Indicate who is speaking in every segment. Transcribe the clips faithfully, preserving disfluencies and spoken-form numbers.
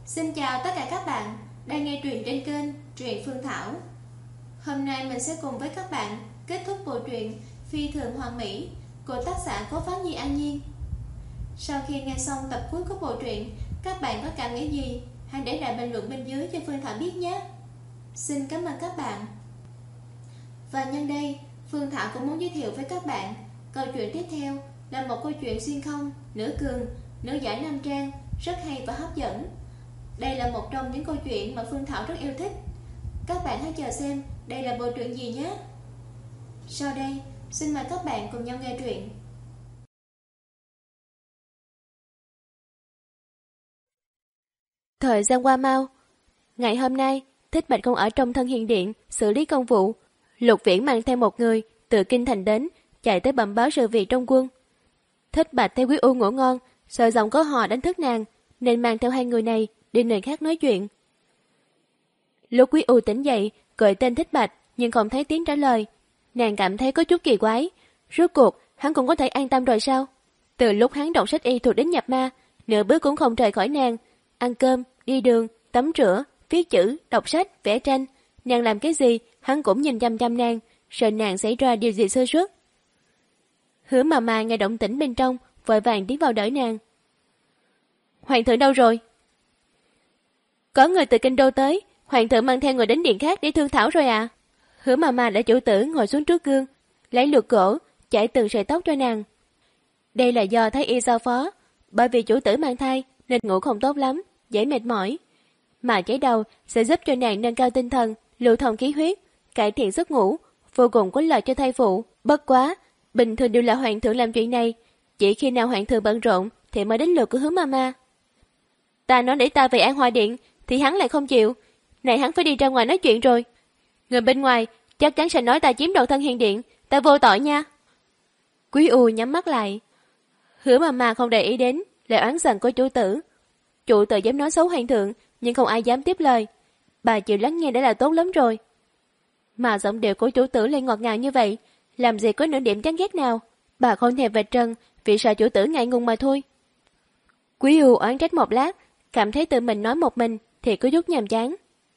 Speaker 1: Xin chào tất cả các bạn đang nghe truyện trên kênh Truyện Phương Thảo. Hôm nay mình sẽ cùng với các bạn kết thúc bộ truyện Phi Thường Hoàn Mỹ của tác giả Cố Phán Nhi An Nhiên. Sau khi nghe xong tập cuối của bộ truyện, các bạn có cảm nghĩ gì? Hãy để lại bình luận bên dưới cho Phương Thảo biết nhé. Xin cảm ơn các bạn. Và nhân đây, Phương Thảo cũng muốn giới thiệu với các bạn câu chuyện tiếp theo là một câu chuyện xuyên không, nửa cường, nửa giải nam trang, rất hay và hấp dẫn. Đây là một trong những câu chuyện mà Phương Thảo rất yêu thích. Các bạn hãy chờ xem đây là bộ truyện gì nhé. Sau đây, xin mời các bạn cùng nhau nghe truyện.
Speaker 2: Thời gian qua mau. Ngày hôm nay, Thích Bạch không ở trong Thân Hiền Điện xử lý công vụ. Lục Viễn mang theo một người từ kinh thành đến, chạy tới bẩm báo sự việc trong quân. Thích Bạch theo Quý U ngủ ngon, sợ giọng có hò đánh thức nàng, nên mang theo hai người này đi nơi khác nói chuyện. Lúc Quý U tỉnh dậy, gọi tên Thích Bạch nhưng không thấy tiếng trả lời. Nàng cảm thấy có chút kỳ quái. Rốt cuộc, hắn cũng có thể an tâm rồi sao? Từ lúc hắn đọc sách y thuật đến nhập ma, nửa bước cũng không rời khỏi nàng. Ăn cơm, đi đường, tắm rửa, viết chữ, đọc sách, vẽ tranh. Nàng làm cái gì, hắn cũng nhìn chăm chăm nàng, sợ nàng xảy ra điều gì sơ suất. Hứa mà mà nghe động tĩnh bên trong, vội vàng tiến vào đỡ nàng. Hoàng thượng đâu rồi? Có người từ kinh đô tới, hoàng thượng mang theo người đến điện khác để thương thảo rồi à? Hứa mà mà đã chủ tử ngồi xuống trước gương, lấy lược gỗ, chải từng sợi tóc cho nàng. Đây là do thái y giao phó, bởi vì chủ tử mang thai nên ngủ không tốt lắm, dễ mệt mỏi. Mà chải đầu sẽ giúp cho nàng nâng cao tinh thần, lưu thông khí huyết, cải thiện giấc ngủ, vô cùng có lợi cho thai phụ. Bất quá, bình thường đều là hoàng thượng làm chuyện này, chỉ khi nào hoàng thượng bận rộn thì mới đến lượt của Hứa Mama. Ta nói để ta về An Hoa Điện thì hắn lại không chịu. Này hắn phải đi ra ngoài nói chuyện rồi. Người bên ngoài chắc chắn sẽ nói ta chiếm đoạt Thân Hiền Điện, ta vô tội nha. Quý U nhắm mắt lại. Hứa Mama không để ý đến lời oán giận của chủ tử. Chủ tử dám nói xấu hoàng thượng, nhưng không ai dám tiếp lời. Bà chịu lắng nghe đã là tốt lắm rồi. Mà giọng điệu của chủ tử lại ngọt ngào như vậy, làm gì có nửa điểm chán ghét nào. Bà không thèm vạch trần vì sợ chủ tử ngại ngùng mà thôi. Quý U oán trách một lát, cảm thấy tự mình nói một mình thì có chút nhàm chán.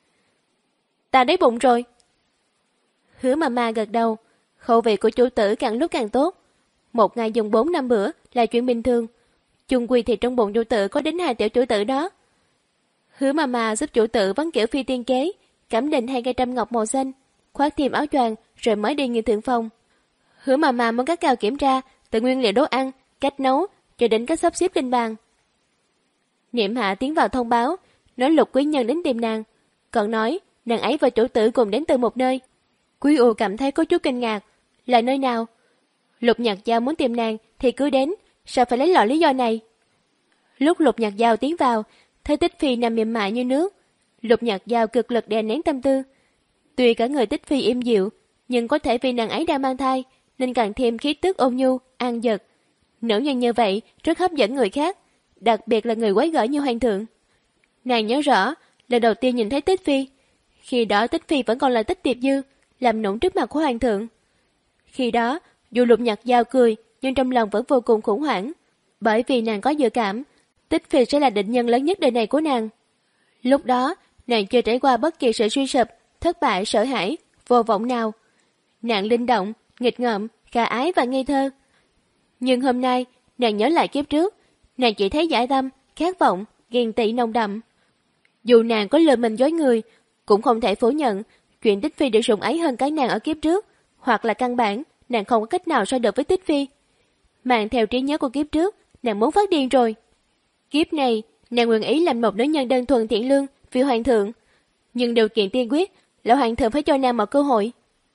Speaker 2: Ta đói bụng rồi. Hứa Mama gật đầu. Khẩu vị của chủ tử càng lúc càng tốt. Một ngày dùng bốn năm bữa là chuyện bình thường. Chung quy thì trong bụng chủ tử có đến hai tiểu chủ tử đó. Hứa Mama giúp chủ tử vấn kiểu phi tiên kế, cắm định hai cây trăm ngọc màu xanh, khoác thêm áo choàng rồi mới đi nghỉ thượng phòng. Hứa Mama muốn các cao kiểm tra từ nguyên liệu đồ ăn, cách nấu cho đến cách sắp xếp lên bàn. Niệm Hạ tiến vào thông báo, nói Lục quý nhân đến tìm nàng, còn nói nàng ấy và chủ tử cùng đến từ một nơi. Quý U cảm thấy có chút kinh ngạc, là nơi nào? Lục Nhạc Giao muốn tìm nàng thì cứ đến, sao phải lấy lọ lý do này? Lúc Lục Nhạc Giao tiến vào, thấy Tích Phi nằm mềm mại như nước. Lục Nhạc Giao cực lực đè nén tâm tư. Tuy cả người Tích Phi im dịu, nhưng có thể vì nàng ấy đang mang thai nên càng thêm khí tức ôn nhu, an dật. Nữ nhân như vậy rất hấp dẫn người khác, đặc biệt là người quái gở như hoàng thượng. Nàng nhớ rõ, lần đầu tiên nhìn thấy Tích Phi, khi đó Tích Phi vẫn còn là Tích Tiệp Dư, làm nũng trước mặt của hoàng thượng. Khi đó, dù Lục Nhạc Giao cười, nhưng trong lòng vẫn vô cùng khủng hoảng, bởi vì nàng có dự cảm Tích Phi sẽ là định nhân lớn nhất đời này của nàng. Lúc đó, nàng chưa trải qua bất kỳ sự suy sụp, thất bại, sợ hãi, vô vọng nào. Nàng linh động, nghịch ngợm, khả ái và ngây thơ. Nhưng hôm nay, nàng nhớ lại kiếp trước, nàng chỉ thấy dã tâm, khát vọng, ghen tị nồng đậm. Dù nàng có lừa mình dối người, cũng không thể phủ nhận chuyện Tích Phi được sủng ái hơn cái nàng ở kiếp trước, hoặc là căn bản nàng không có cách nào so được với Tích Phi. Mang theo trí nhớ của kiếp trước, nàng muốn phát điên rồi. Kiếp này, nàng nguyện ý làm một nữ nhân đơn thuần thiện lương vì hoàng thượng, nhưng điều kiện tiên quyết là hoàng thượng phải cho nàng một cơ hội.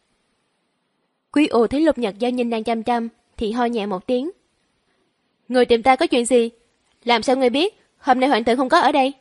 Speaker 2: Quý U thấy Lục Nhạc Giao nhìn nàng chăm chăm thì ho nhẹ một tiếng. Người tìm ta có chuyện gì? Làm sao ngươi biết hôm nay hoàng thượng không có ở đây?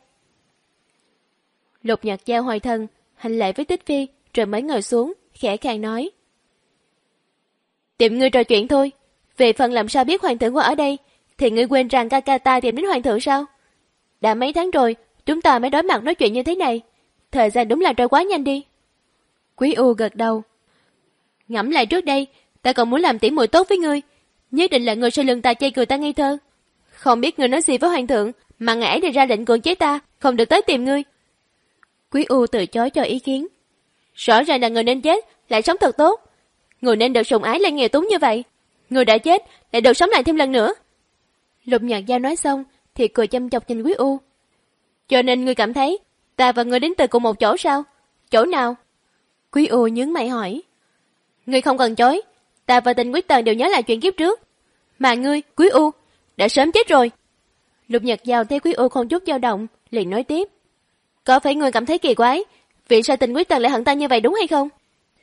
Speaker 2: Lục Nhạc Giao hồi thân, hành lễ với Tích Phi rồi mới ngồi xuống, khẽ khàng nói. Tìm ngươi trò chuyện thôi. Về phần làm sao biết hoàng thượng có ở đây, thì ngươi quên rằng ca ca ta tìm đến hoàng thượng sao? Đã mấy tháng rồi, chúng ta mới đối mặt nói chuyện như thế này. Thời gian đúng là trôi quá nhanh đi. Quý U gật đầu. Ngẫm lại trước đây, ta còn muốn làm tỉ muội tốt với ngươi. Nhất định là ngươi sau lưng ta chê cười ta ngây thơ. Không biết ngươi nói gì với hoàng thượng mà ngày ấy thì ra lệnh cưỡng chế ta, không được tới tìm ngươi. Quý U từ chối cho ý kiến. Rõ ràng là người nên chết, lại sống thật tốt. Người nên được sủng ái lại nghèo túng như vậy. Người đã chết, lại được sống lại thêm lần nữa. Lục Nhạc Giao nói xong, thì cười chăm chọc nhìn Quý U. Cho nên ngươi cảm thấy, ta và ngươi đến từ cùng một chỗ sao? Chỗ nào? Quý U nhướng mày hỏi. Ngươi không cần chối, ta và Tình Quyết Tần đều nhớ lại chuyện kiếp trước. Mà ngươi, Quý U, đã sớm chết rồi. Lục Nhật Giao thấy Quý U không chút dao động, liền nói tiếp. Có phải ngươi cảm thấy kỳ quái, vì sao Tình Quyết Tần lại hận ta như vậy đúng hay không?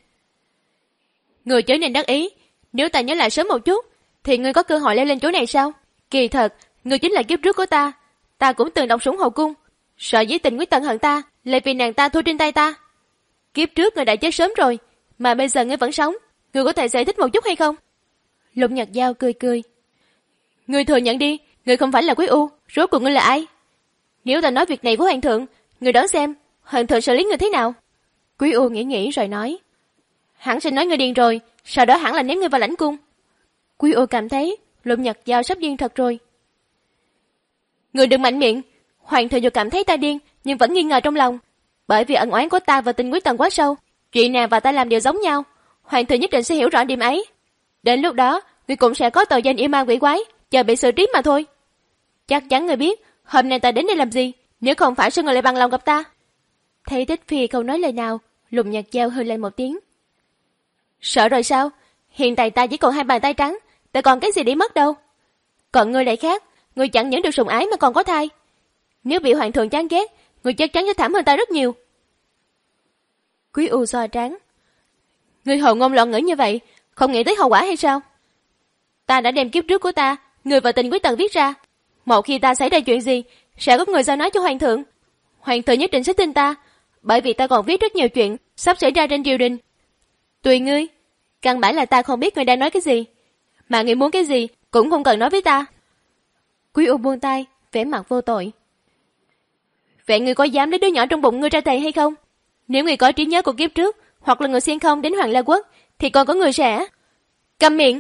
Speaker 2: Ngươi chớ nên đắc ý, nếu ta nhớ lại sớm một chút, thì ngươi có cơ hội leo lên chỗ này sao? Kỳ thật, ngươi chính là kiếp trước của ta, ta cũng từng đọc súng hậu cung. Sợ dĩ Tình Quyết Tần hận ta, lại vì nàng ta thua trên tay ta. Kiếp trước ngươi đã chết sớm rồi, mà bây giờ ngươi vẫn sống, ngươi có thể giải thích một chút hay không? Lục Nhật Giao cười cười. Ngươi thừa nhận đi, ngươi không phải là Quý U, rốt cuộc ngươi là ai? Nếu ta nói việc này với hoàng thượng, ngươi đoán xem, hoàng thượng xử lý ngươi thế nào? Quý U nghĩ nghĩ rồi nói. Hẳn sẽ nói ngươi điên rồi, sau đó hẳn là ném ngươi vào lãnh cung. Quý U cảm thấy Lục Nhật Giao sắp điên thật rồi. Ngươi đừng mạnh miệng, hoàng thượng dù cảm thấy ta điên, nhưng vẫn nghi ngờ trong lòng. Bởi vì ân oán của ta và Tình Quyết Tần quá sâu, chuyện nào và ta làm đều giống nhau, hoàng thượng nhất định sẽ hiểu rõ điểm ấy. Đến lúc đó, ngươi cũng sẽ có tội danh yêu ma quỷ quái, chờ bị xử trí mà thôi. Chắc chắn ngươi biết, hôm nay ta đến đây làm gì, nếu không phải sao ngươi lại bằng lòng gặp ta? Thấy Tích Phi không nói lời nào, Lục Nhật Giao hừ lên một tiếng. Sợ rồi sao? Hiện tại ta chỉ còn hai bàn tay trắng, ta còn cái gì để mất đâu. Còn ngươi lại khác, ngươi chẳng những được sủng ái mà còn có thai. Nếu bị hoàng thượng chán ghét, ngươi chắc chắn sẽ thảm hơn ta rất nhiều. Quý U xoa trán. Ngươi hồ ngôn loạn ngữ như vậy, không nghĩ tới hậu quả hay sao? Ta đã đem kiếp trước của ta, người và Tình Quyết Tần viết ra. Một khi ta xảy ra chuyện gì, sẽ có người giao nói cho hoàng thượng. Hoàng thượng nhất định sẽ tin ta, bởi vì ta còn viết rất nhiều chuyện sắp xảy ra trên triều đình. Tùy ngươi, căn bản là ta không biết ngươi đang nói cái gì, mà ngươi muốn cái gì cũng không cần nói với ta. Quý U buông tay, vẻ mặt vô tội. Vậy ngươi có dám lấy đứa nhỏ trong bụng ngươi ra thầy hay không? Nếu ngươi có trí nhớ của kiếp trước, hoặc là người xuyên không đến Hoàng La Quốc, thì còn có người sẽ... Câm miệng!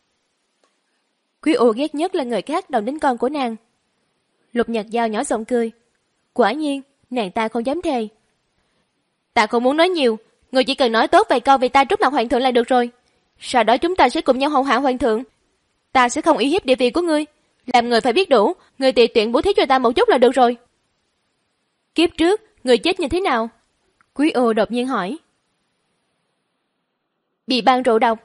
Speaker 2: Quý U ghét nhất là người khác động đến con của nàng. Lục Nhật Giao nhỏ giọng cười. Quả nhiên, nàng ta không dám thề. Ta không muốn nói nhiều, người chỉ cần nói tốt vài câu về ta trước mặt hoàng thượng là được rồi. Sau đó chúng ta sẽ cùng nhau hầu hạ hoàng thượng. Ta sẽ không uy hiếp địa vị của ngươi. Làm người phải biết đủ, người tùy tiện bố thí cho ta một chút là được rồi. Kiếp trước, người chết như thế nào? Quý U đột nhiên hỏi. Bị ban rượu độc.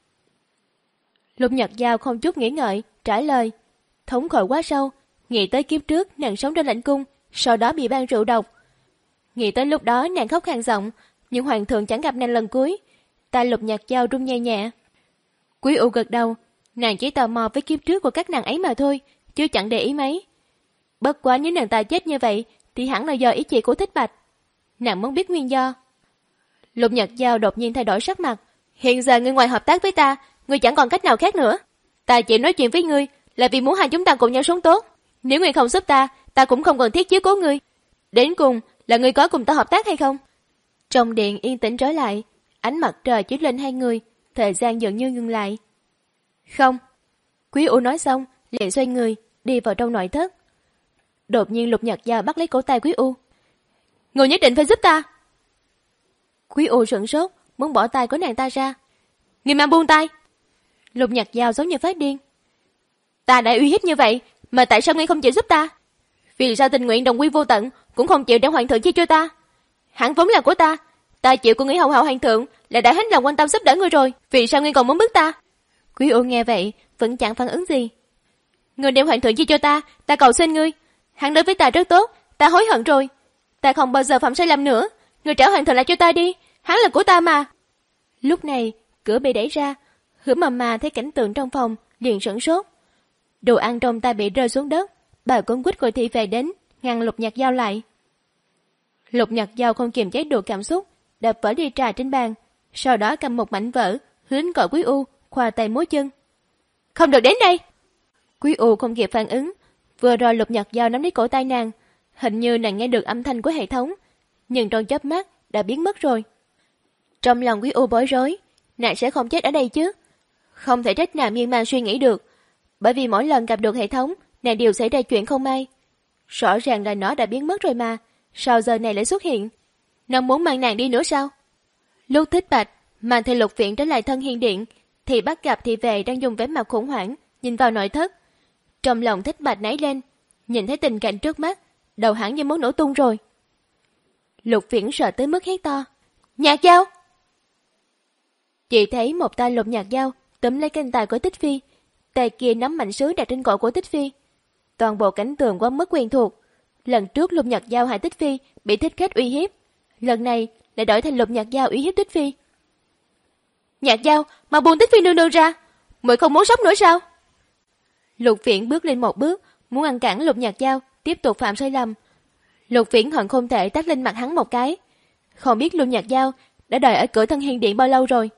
Speaker 2: Lục Nhật Giao không chút nghĩ ngợi, trả lời. Thống khổ quá sâu, nghĩ tới kiếp trước nàng sống trong lãnh cung, sau đó bị ban rượu độc. Nghĩ tới lúc đó nàng khóc khàn giọng, nhưng hoàng thượng chẳng gặp nàng lần cuối. Ta Lục Nhật Giao run nhẹ nhẹ. Quý U gật đầu, nàng chỉ tò mò với kiếp trước của các nàng ấy mà thôi, chứ chẳng để ý mấy. Bất quá nếu nàng ta chết như vậy, thì hẳn là do ý chỉ của Thích Bạch. Nàng muốn biết nguyên do. Lục Nhật Giao đột nhiên thay đổi sắc mặt. Hiện giờ ngươi ngoài hợp tác với ta, ngươi chẳng còn cách nào khác nữa. Ta chỉ nói chuyện với ngươi là vì muốn hai chúng ta cùng nhau sống tốt. Nếu ngươi không giúp ta, ta cũng không cần thiết chiếu cố ngươi. Đến cùng là ngươi có cùng ta hợp tác hay không? Trong điện yên tĩnh trở lại, ánh mặt trời chiếu lên hai người, thời gian dường như ngừng lại. Không. Quý U nói xong, liền xoay người, đi vào trong nội thất. Đột nhiên Lục Nhật Giao bắt lấy cổ tay Quý U. Ngươi nhất định phải giúp ta. Quý U sửng sốt, muốn bỏ tay của nàng ta ra. Ngươi mà buông tay. Lục Nhật Giao giống như phát điên. Ta đã uy hiếp như vậy, mà tại sao ngươi không chịu giúp ta? Vì sao tình nguyện đồng quy vô tận cũng không chịu để hoàng thượng chia cho ta? Hẳn vốn là của ta, ta chịu của ngươi hầu hậu hoàng thượng là đã hết lòng quan tâm giúp đỡ ngươi rồi. Vì sao ngươi còn muốn bức ta? Quý U nghe vậy vẫn chẳng phản ứng gì. Ngươi đem hoàng thượng chia cho ta, ta cầu xin ngươi. Hắn đối với ta rất tốt, ta hối hận rồi. Ta không bao giờ phạm sai lầm nữa. Ngươi trả hoàng thượng lại cho ta đi, hắn là của ta mà. Lúc này cửa bị đẩy ra, Hứa Mầm Mà thấy cảnh tượng trong phòng liền sửng sốt. Đồ ăn trong tay bị rơi xuống đất. Bà con quýt của Thị về đến, ngăn Lục Nhật Giao lại. Lục Nhật Giao không kiềm chế được cảm xúc, đập vỡ ly trà trên bàn, sau đó cầm một mảnh vỡ hướng gọi Quý U, khoa tay múa chân. Không được đến đây. Quý U không kịp phản ứng, vừa rồi Lục Nhật Giao nắm lấy cổ tay nàng, hình như nàng nghe được âm thanh của hệ thống, nhưng trong chớp mắt đã biến mất rồi. Trong lòng Quý U bối rối, nàng sẽ không chết ở đây chứ? Không thể trách nàng miên man suy nghĩ được, bởi vì mỗi lần gặp được hệ thống, nàng đều xảy ra chuyện không may. Rõ ràng là nó đã biến mất rồi mà, sao giờ này lại xuất hiện? Nó muốn mang nàng đi nữa sao? Lúc Thích Bạch mang theo Lục Viễn trở lại Thân Hiên Điện, thì bắt gặp thị vệ đang dùng vẻ mặt khủng hoảng nhìn vào nội thất. Trong lòng Thích Bạch nảy lên, nhìn thấy tình cảnh trước mắt, đầu hắn như muốn nổ tung rồi. Lục Viễn sợ tới mức hét to: Nhạc Dao! Chỉ thấy một tay Lục Nhạc Dao túm lấy cánh tay của Tích Phi, tay kia nắm mảnh sứ đặt trên cổ của Tích Phi. Toàn bộ cảnh tượng quá mức quen thuộc. Lần trước Lục Nhạc Dao hại Tích Phi bị Thích Khách uy hiếp, lần này lại đổi thành Lục Nhạc Dao uy hiếp Tích Phi. Nhạc Dao, mà buông Tích Phi nương nương ra, muội không muốn sống nữa sao? Lục Viễn bước lên một bước, muốn ngăn cản Lục Nhạc Dao tiếp tục phạm sai lầm. Lục Viễn hận không thể tát lên mặt hắn một cái. Không biết Lục Nhạc Dao đã đợi ở cửa Thân Hiên Điện bao lâu rồi.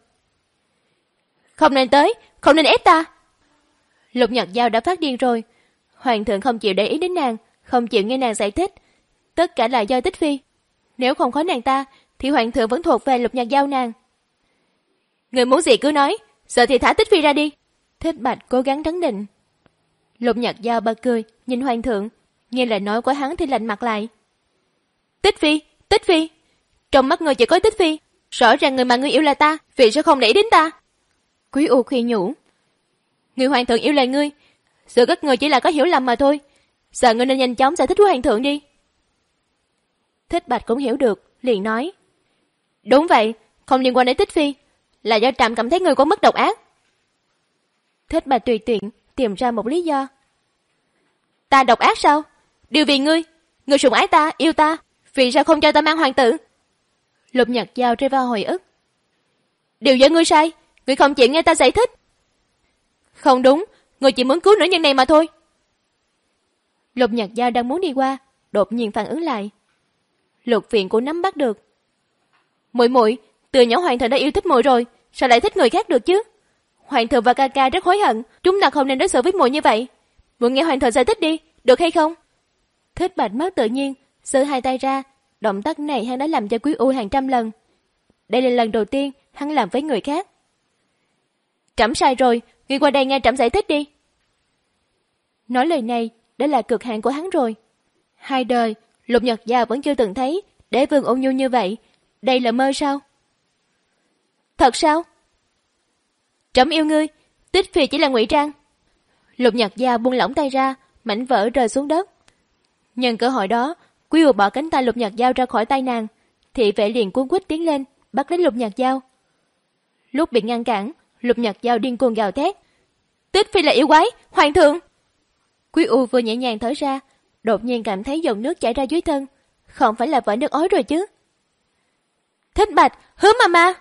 Speaker 2: Không nên tới, không nên ép ta. Lục Nhạc Dao đã phát điên rồi. Hoàng thượng không chịu để ý đến nàng, không chịu nghe nàng giải thích. Tất cả là do Tích Phi. Nếu không có nàng ta, thì hoàng thượng vẫn thuộc về Lục Nhạc Dao nàng. Người muốn gì cứ nói, giờ thì thả Tích Phi ra đi. Thích Bạch cố gắng trấn định. Lục Nhạc Dao bật cười, nhìn hoàng thượng, nghe lời nói của hắn thì lạnh mặt lại. Tích Phi, Tích Phi, trong mắt người chỉ có Tích Phi, rõ ràng người mà ngươi yêu là ta, vì sao không để ý đến ta? Quý U khuyên nhủ. Người hoàng thượng yêu là ngươi, giữa các người chỉ là có hiểu lầm mà thôi. Giờ ngươi nên nhanh chóng giải thích với hoàng thượng đi. Thích Bạch cũng hiểu được, liền nói. Đúng vậy, không liên quan đến Tích Phi, là do Trạm cảm thấy người có mất độc ác. Thích Bạch tùy tiện tìm ra một lý do. Ta độc ác sao? Điều vì ngươi, ngươi sủng ái ta, yêu ta, vì sao không cho ta mang hoàng tử? Lục Nhạc Dao rơi vào hồi ức. Điều do ngươi sai, ngươi không chịu nghe ta giải thích. Không đúng, ngươi chỉ muốn cứu nữ nhân này mà thôi. Lục Nhạc Dao đang muốn đi qua, đột nhiên phản ứng lại. Lục Viễn cũng nắm bắt được. Muội muội, từ nhỏ hoàng thượng đã yêu thích muội rồi, sao lại thích người khác được chứ? Hoàng thượng và ca ca rất hối hận, chúng ta không nên đối xử với muội như vậy. Muội nghe hoàng thượng giải thích đi, được hay không? Thích Bạch mất tự nhiên, giơ hai tay ra, động tác này hắn đã làm cho Quý U hàng trăm lần. Đây là lần đầu tiên hắn làm với người khác. Trẫm sai rồi, ngươi qua đây nghe trẫm giải thích đi. Nói lời này đã là cực hạn của hắn rồi. Hai đời, Lục Nhật Giao vẫn chưa từng thấy đế vương ôn nhu như vậy. Đây là mơ sao? Thật sao? Trẫm yêu ngươi, Tích Phi chỉ là ngụy trang. Lục Nhật Giao buông lỏng tay ra, mảnh vỡ rơi xuống đất. Nhân cơ hội đó, Quý U bỏ cánh tay Lục Nhật Giao ra khỏi tay nàng, thị vệ liền cuống quýt tiến lên, bắt lấy Lục Nhật Giao. Lúc bị ngăn cản, Lục Nhật Giao điên cuồng gào thét. Tích Phi là yêu quái, hoàng thượng! Quý U vừa nhẹ nhàng thở ra, đột nhiên cảm thấy dòng nước chảy ra dưới thân, không phải là vỡ nước ối rồi chứ? Thích Bạch, hứa mama!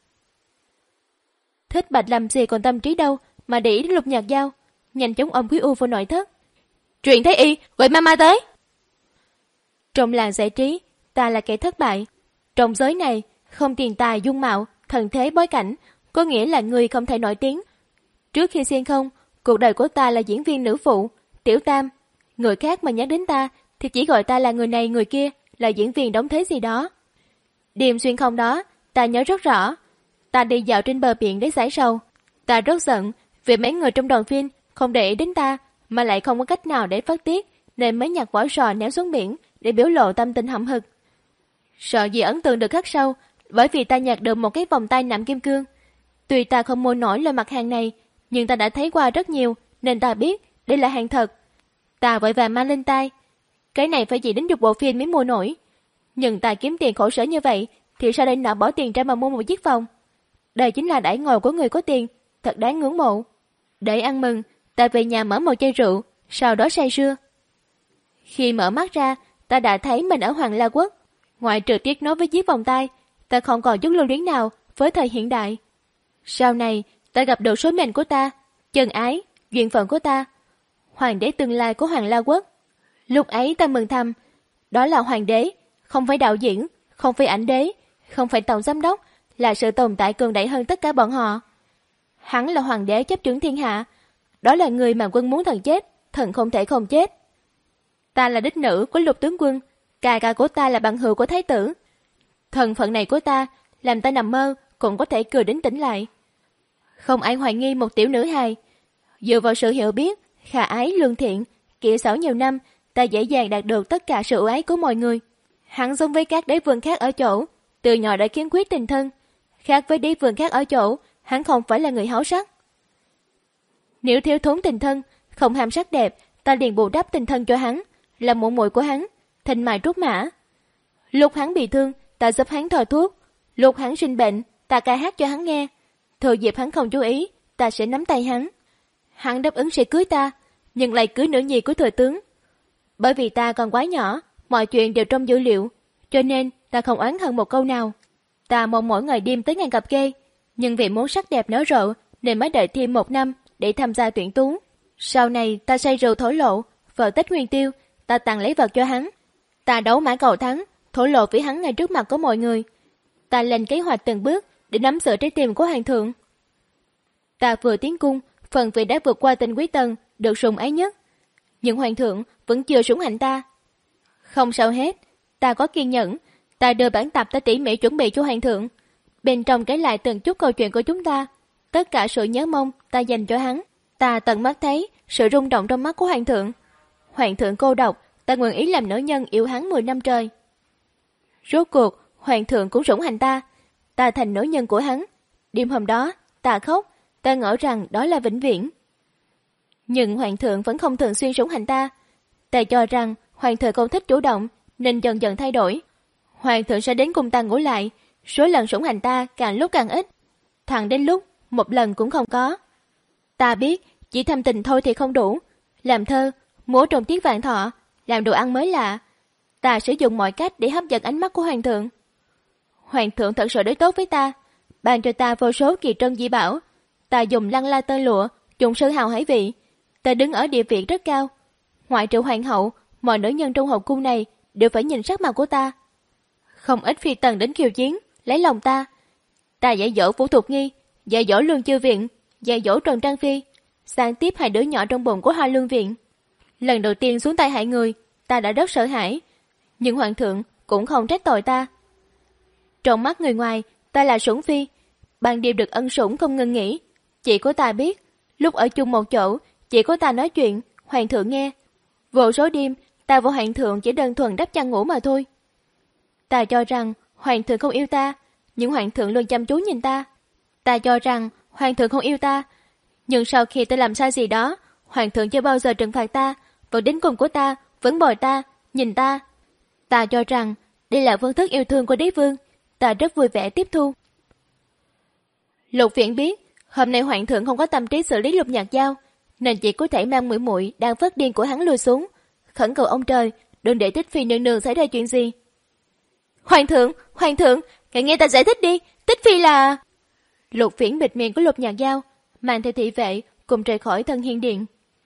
Speaker 2: Thích Bạch làm gì còn tâm trí đâu mà để ý đến Lục Nhật Giao, nhanh chóng ôm Quý U vào nội thất. Truyền Thái Y, gọi mama tới! Trong làng giải trí, ta là kẻ thất bại. Trong giới này, không tiền tài, dung mạo, thần thế, bối cảnh, có nghĩa là người không thể nổi tiếng. Trước khi xuyên không, cuộc đời của ta là diễn viên nữ phụ, tiểu tam. Người khác mà nhắc đến ta thì chỉ gọi ta là người này người kia, là diễn viên đóng thế gì đó. Đêm xuyên không đó, ta nhớ rất rõ. Ta đi dạo trên bờ biển để giải sầu. Ta rất giận vì mấy người trong đoàn phim không để ý đến ta, mà lại không có cách nào để phát tiết, nên mới nhặt vỏ sò ném xuống biển để biểu lộ tâm tình hậm hực. Sợ gì ấn tượng được khắc sâu, bởi vì ta nhặt được một cái vòng tay nạm kim cương. Tuy ta không mua nổi loại mặt hàng này, nhưng ta đã thấy qua rất nhiều, nên ta biết đây là hàng thật. Ta vội vàng mang lên tay. Cái này phải chỉ đến chục bộ phim mới mua nổi. Nhưng ta kiếm tiền khổ sở như vậy, thì sao đây nọ bỏ tiền ra mà mua một chiếc vòng? Đây chính là đãi ngộ của người có tiền, thật đáng ngưỡng mộ. Để ăn mừng, ta về nhà mở một chai rượu, sau đó say sưa. Khi mở mắt ra, ta đã thấy mình ở Hoàng La Quốc. Ngoại trừ tiếc nối với chiếc vòng tay, ta không còn chút lưu luyến nào với thời hiện đại. Sau này, ta gặp được số mệnh của ta, chân ái, duyên phận của ta, hoàng đế tương lai của Hoàng La Quốc. Lúc ấy ta mừng thầm, đó là hoàng đế, không phải đạo diễn, không phải ảnh đế, không phải tổng giám đốc, là sự tồn tại cường đại hơn tất cả bọn họ. Hắn là hoàng đế chấp trưởng thiên hạ, đó là người mà quân muốn thần chết, thần không thể không chết. Ta là đích nữ của Lục tướng quân, ca ca của ta là bạn hữu của thái tử. Thân phận này của ta làm ta nằm mơ cũng có thể cười đến tỉnh lại. Không ai hoài nghi một tiểu nữ hài. Dựa vào sự hiểu biết, khả ái, lương thiện, kỹ xảo nhiều năm, ta dễ dàng đạt được tất cả sự ưu ái của mọi người. Hắn giống với các đế vương khác ở chỗ, từ nhỏ đã kiên quyết tình thân. Khác với đế vương khác ở chỗ, hắn không phải là người háo sắc. Nếu thiếu thốn tình thân, không ham sắc đẹp, ta liền bù đắp tình thân cho hắn, là muội muội của hắn, thanh mai trúc mã. Lúc hắn bị thương, ta giúp hắn thò thuốc. Lúc hắn sinh bệnh, ta ca hát cho hắn nghe. Thừa dịp hắn không chú ý, ta sẽ nắm tay hắn. Hắn đáp ứng sẽ cưới ta, nhưng lại cưới nữ nhi của thừa tướng. Bởi vì ta còn quá nhỏ, mọi chuyện đều trong dữ liệu, cho nên ta không oán hận một câu nào. Ta mong mỗi ngày đêm tới ngày gặp gê, nhưng vì muốn sắc đẹp nở rộ nên mới đợi thêm một năm để tham gia tuyển tú. Sau này ta say rượu thổ lộ, vợ Tết Nguyên Tiêu, ta tặng lấy vật cho hắn. Ta đấu mã cầu thắng, thổ lộ với hắn ngay trước mặt của mọi người. Ta lên kế hoạch từng bước để nắm giữ trái tim của hoàng thượng. Ta vừa tiến cung, phần vì đã vượt qua tình quý tần, được sủng ái nhất. Nhưng hoàng thượng vẫn chưa sủng hạnh ta. Không sao hết, ta có kiên nhẫn. Ta đưa bản tập ta tỉ mỉ chuẩn bị cho hoàng thượng. Bên trong kể lại từng chút câu chuyện của chúng ta, tất cả sự nhớ mong ta dành cho hắn. Ta tận mắt thấy sự rung động trong mắt của hoàng thượng. Hoàng thượng cô độc, ta nguyện ý làm nữ nhân yêu hắn mười năm trời. Rốt cuộc, hoàng thượng cũng sủng hạnh ta. Ta thành nữ nhân của hắn. Đêm hôm đó, ta khóc, ta ngỡ rằng đó là vĩnh viễn. Nhưng hoàng thượng vẫn không thường xuyên sủng hạnh ta. Ta cho rằng hoàng thượng không thích chủ động, nên dần dần thay đổi. Hoàng thượng sẽ đến cùng ta ngủ lại, số lần sủng hạnh ta càng lúc càng ít. Thẳng đến lúc, một lần cũng không có. Ta biết, chỉ thăm tình thôi thì không đủ. Làm thơ, múa trong tiết vạn thọ, làm đồ ăn mới lạ. Ta sử dụng mọi cách để hấp dẫn ánh mắt của hoàng thượng. Hoàng thượng thật sự đối tốt với ta, ban cho ta vô số kỳ trân dị bảo. Ta dùng lăng la tơ lụa, dùng sư hào hải vị. Ta đứng ở địa vị rất cao. Ngoại trừ hoàng hậu, mọi nữ nhân trong hậu cung này đều phải nhìn sắc mặt của ta. Không ít phi tần đến khiêu chiến, lấy lòng ta. Ta dạy dỗ Vũ Thục Nghi, dạy dỗ Lương Chư Viện, dạy dỗ Trần Trang Phi, sang tiếp hai đứa nhỏ trong bụng của Hoa Lương Viện. Lần đầu tiên xuống tay hại người, ta đã rất sợ hãi, nhưng hoàng thượng cũng không trách tội ta. Trong mắt người ngoài, ta là sủng phi, ban đêm được ân sủng không ngừng nghỉ. Chỉ có ta biết, lúc ở chung một chỗ, chỉ có ta nói chuyện, hoàng thượng nghe. Vô số đêm, ta và hoàng thượng chỉ đơn thuần đắp chăn ngủ mà thôi. Ta cho rằng hoàng thượng không yêu ta, nhưng hoàng thượng luôn chăm chú nhìn ta. Ta cho rằng hoàng thượng không yêu ta, nhưng sau khi ta làm sai gì đó, hoàng thượng chưa bao giờ trừng phạt ta, vẫn đến cùng của ta, vẫn bồi ta, nhìn ta. Ta cho rằng đây là phương thức yêu thương của đế vương, ta rất vui vẻ tiếp thu. Lục Viễn biết hôm nay hoàng thượng không có tâm trí xử lý Lục Nhạc Giao, nên chỉ có thể mang muội muội đang phát điên của hắn lùi xuống, khẩn cầu ông trời đừng để Tích Phi nương nương xảy ra chuyện gì. Hoàng thượng, hoàng thượng, hãy nghe ta giải thích đi, Tích Phi là... Lục Viễn bịt miệng của Lục Nhạc Giao, mang theo thị vệ cùng rời khỏi Thân Hiên Điện.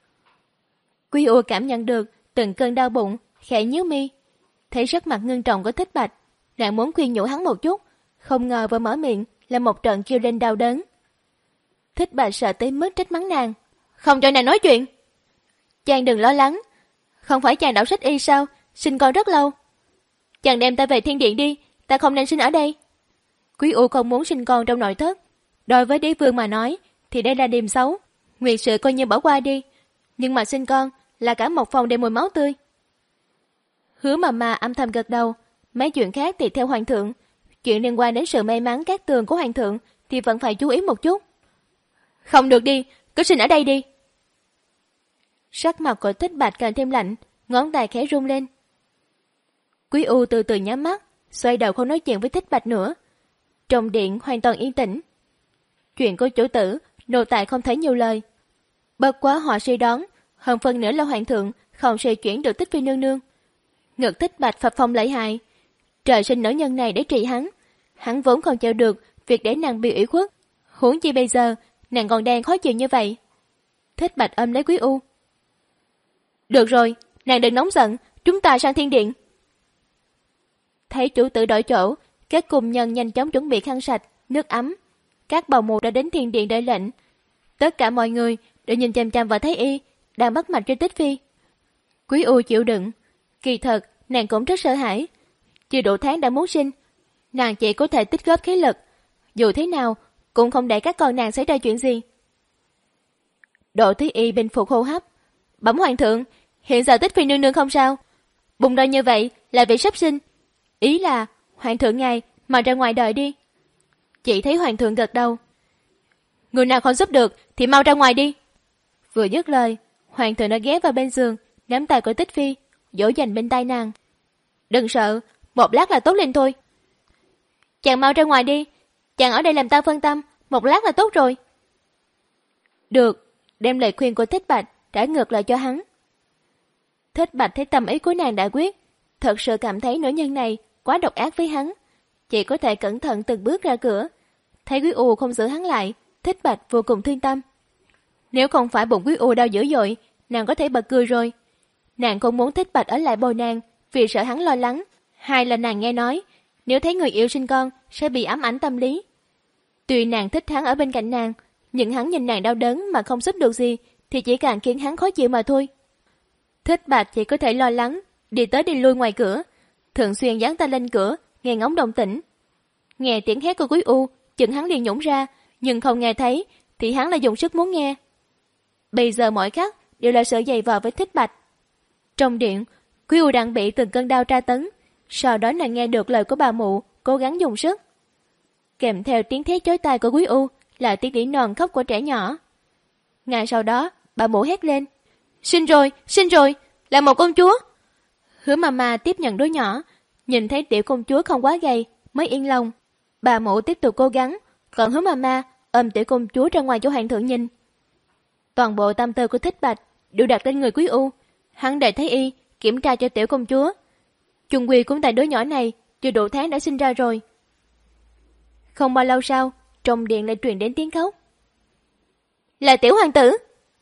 Speaker 2: Quý U cảm nhận được từng cơn đau bụng, khẽ nhíu mi, thấy sắc mặt ngưng trọng của Thích Bạch, nàng muốn khuyên nhủ hắn một chút, không ngờ vừa mở miệng là một trận kêu lên đau đớn. Thích Bạch sợ tới mức trách mắng nàng, không cho nàng nói chuyện. Chàng đừng lo lắng, không phải chàng đọc sách y sao, sinh con rất lâu. Chàng đem ta về Thiên Điện đi, ta không nên sinh ở đây. Quý U không muốn sinh con trong nội thất. Đối với đế vương mà nói thì đây là điểm xấu, nguyệt sự coi như bỏ qua đi, nhưng mà sinh con là cả một phòng đầy mùi máu tươi. Hứa mà mà âm thầm gật đầu, mấy chuyện khác thì theo hoàng thượng, chuyện liên quan đến sự may mắn cát tường của hoàng thượng thì vẫn phải chú ý một chút. Không được đi, cứ sinh ở đây đi. Sắc mặt của Thích Bạch càng thêm lạnh, ngón tay khẽ rung lên. Quý U từ từ nhắm mắt, xoay đầu không nói chuyện với Thích Bạch nữa. Trong điện hoàn toàn yên tĩnh. Chuyện của chủ tử, nô tài không thấy nhiều lời. Bất quá họ suy đoán, hơn phần nữa là hoàng thượng không sẽ chuyển được Tích Phi nương nương. Ngực Thích Bạch phập phồng lợi hại. Trời sinh nữ nhân này để trị hắn. Hắn vốn không chịu được việc để nàng bị ủy khuất. Huống chi bây giờ, nàng còn đang khó chịu như vậy. Thích Bạch ôm lấy Quý U. Được rồi, nàng đừng nóng giận, chúng ta sang Thiên Điện. Thấy chủ tử đổi chỗ, các cung nhân nhanh chóng chuẩn bị khăn sạch, nước ấm. Các bào mù đã đến Thiên Điện đợi lệnh. Tất cả mọi người đều nhìn chằm chằm vào Thái Y đang bắt mạch cho Tích Phi. Quý U chịu đựng. Kỳ thật, nàng cũng rất sợ hãi. Chưa đủ tháng đã muốn sinh, nàng chỉ có thể tích góp khí lực. Dù thế nào, cũng không để các con nàng xảy ra chuyện gì. Độ Thái Y bình phục hô hấp. Bẩm hoàng thượng, Hiện giờ Tích Phi nương nương không sao. Bụng đau như vậy là vì sắp sinh. Ý là hoàng thượng ngài mà ra ngoài đợi đi. Chỉ thấy hoàng thượng gật đầu. Người nào không giúp được thì mau ra ngoài đi. Vừa dứt lời, hoàng thượng đã ghé vào bên giường, nắm tay của Tích Phi, dỗ dành bên tai nàng. Đừng sợ, một lát là tốt lên thôi. Chàng mau ra ngoài đi, chàng ở đây làm ta phân tâm, một lát là tốt rồi. Được, đem lời khuyên của Thích Bạch trả ngược lại cho hắn. Thích Bạch thấy tâm ý của nàng đã quyết, thật sự cảm thấy nữ nhân này quá độc ác với hắn, chỉ có thể cẩn thận từng bước ra cửa. Thấy Quý U không giữ hắn lại, Thích Bạch vô cùng thương tâm. Nếu không phải bụng Quý U đau dữ dội, nàng có thể bật cười rồi. Nàng không muốn Thích Bạch ở lại bồi nàng, vì sợ hắn lo lắng. Hai là nàng nghe nói, nếu thấy người yêu sinh con sẽ bị ám ảnh tâm lý. Tuy nàng thích hắn ở bên cạnh nàng, nhưng hắn nhìn nàng đau đớn mà không giúp được gì, thì chỉ càng khiến hắn khó chịu mà thôi. Thích Bạch chỉ có thể lo lắng, đi tới đi lui ngoài cửa, thường xuyên dán tay lên cửa, nghe ngóng động tĩnh. Nghe tiếng hét của Quý U, chừng hắn liền nhổn ra, nhưng không nghe thấy, thì hắn lại dùng sức muốn nghe. Bây giờ mọi khắc đều là sợ dày vò với Thích Bạch. Trong điện, Quý U đang bị từng cơn đau tra tấn, sau đó nàng nghe được lời của bà mụ, cố gắng dùng sức. Kèm theo tiếng thét chói tai của Quý U là tiếng nỉ non khóc của trẻ nhỏ. Ngay sau đó, bà mụ hét lên. Sinh rồi, sinh rồi, là một công chúa. Hứa Mama tiếp nhận đứa nhỏ, nhìn thấy tiểu công chúa không quá gầy, mới yên lòng. Bà mụ tiếp tục cố gắng, còn Hứa Mama ôm tiểu công chúa ra ngoài cho hoàng thượng nhìn. Toàn bộ tâm tư của Thích Bạch đều đặt lên người Quý U. Hắn để thấy y kiểm tra cho tiểu công chúa. Chung quy cũng tại đứa nhỏ này chưa đủ tháng đã sinh ra rồi. Không bao lâu sau, trong điện lại truyền đến tiếng khóc. Là tiểu hoàng tử.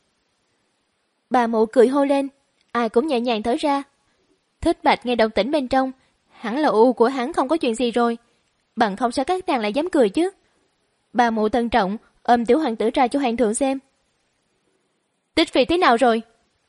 Speaker 2: Bà mụ cười hô lên, ai cũng nhẹ nhàng thở ra. Thích Bạch nghe động tĩnh bên trong, hẳn là U của hắn không có chuyện gì rồi, bằng không sao các nàng lại dám cười chứ. Bà mụ tân trọng ôm tiểu hoàng tử ra cho hoàng thượng xem. Tích Phi thế nào rồi?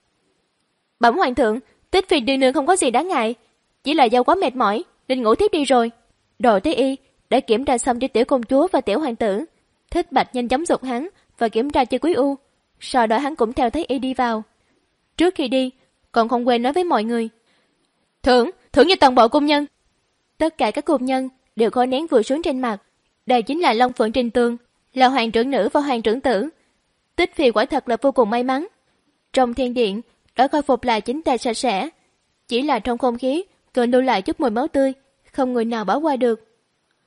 Speaker 2: Bẩm hoàng thượng, Tích Phi nương nương không có gì đáng ngại, chỉ là do quá mệt mỏi nên ngủ tiếp đi rồi. Đội tới y đã kiểm tra xong cho tiểu công chúa và tiểu hoàng tử. Thích Bạch nhanh chóng giục hắn và kiểm tra cho Quý U, sau đó hắn cũng theo thấy y đi vào. Trước khi đi còn không quên nói với mọi người, thưởng thưởng cho toàn bộ cung nhân. Tất cả các cung nhân đều khó nén vừa xuống trên mặt. Đây chính là Long Phượng Trình Tường, là hoàng trưởng nữ và hoàng trưởng tử. Tích Phi quả thật là vô cùng may mắn. Trong thiên điện đã khôi phục lại chính tề sạch sẽ, chỉ là trong không khí còn lưu lại chút mùi máu tươi, không người nào bỏ qua được.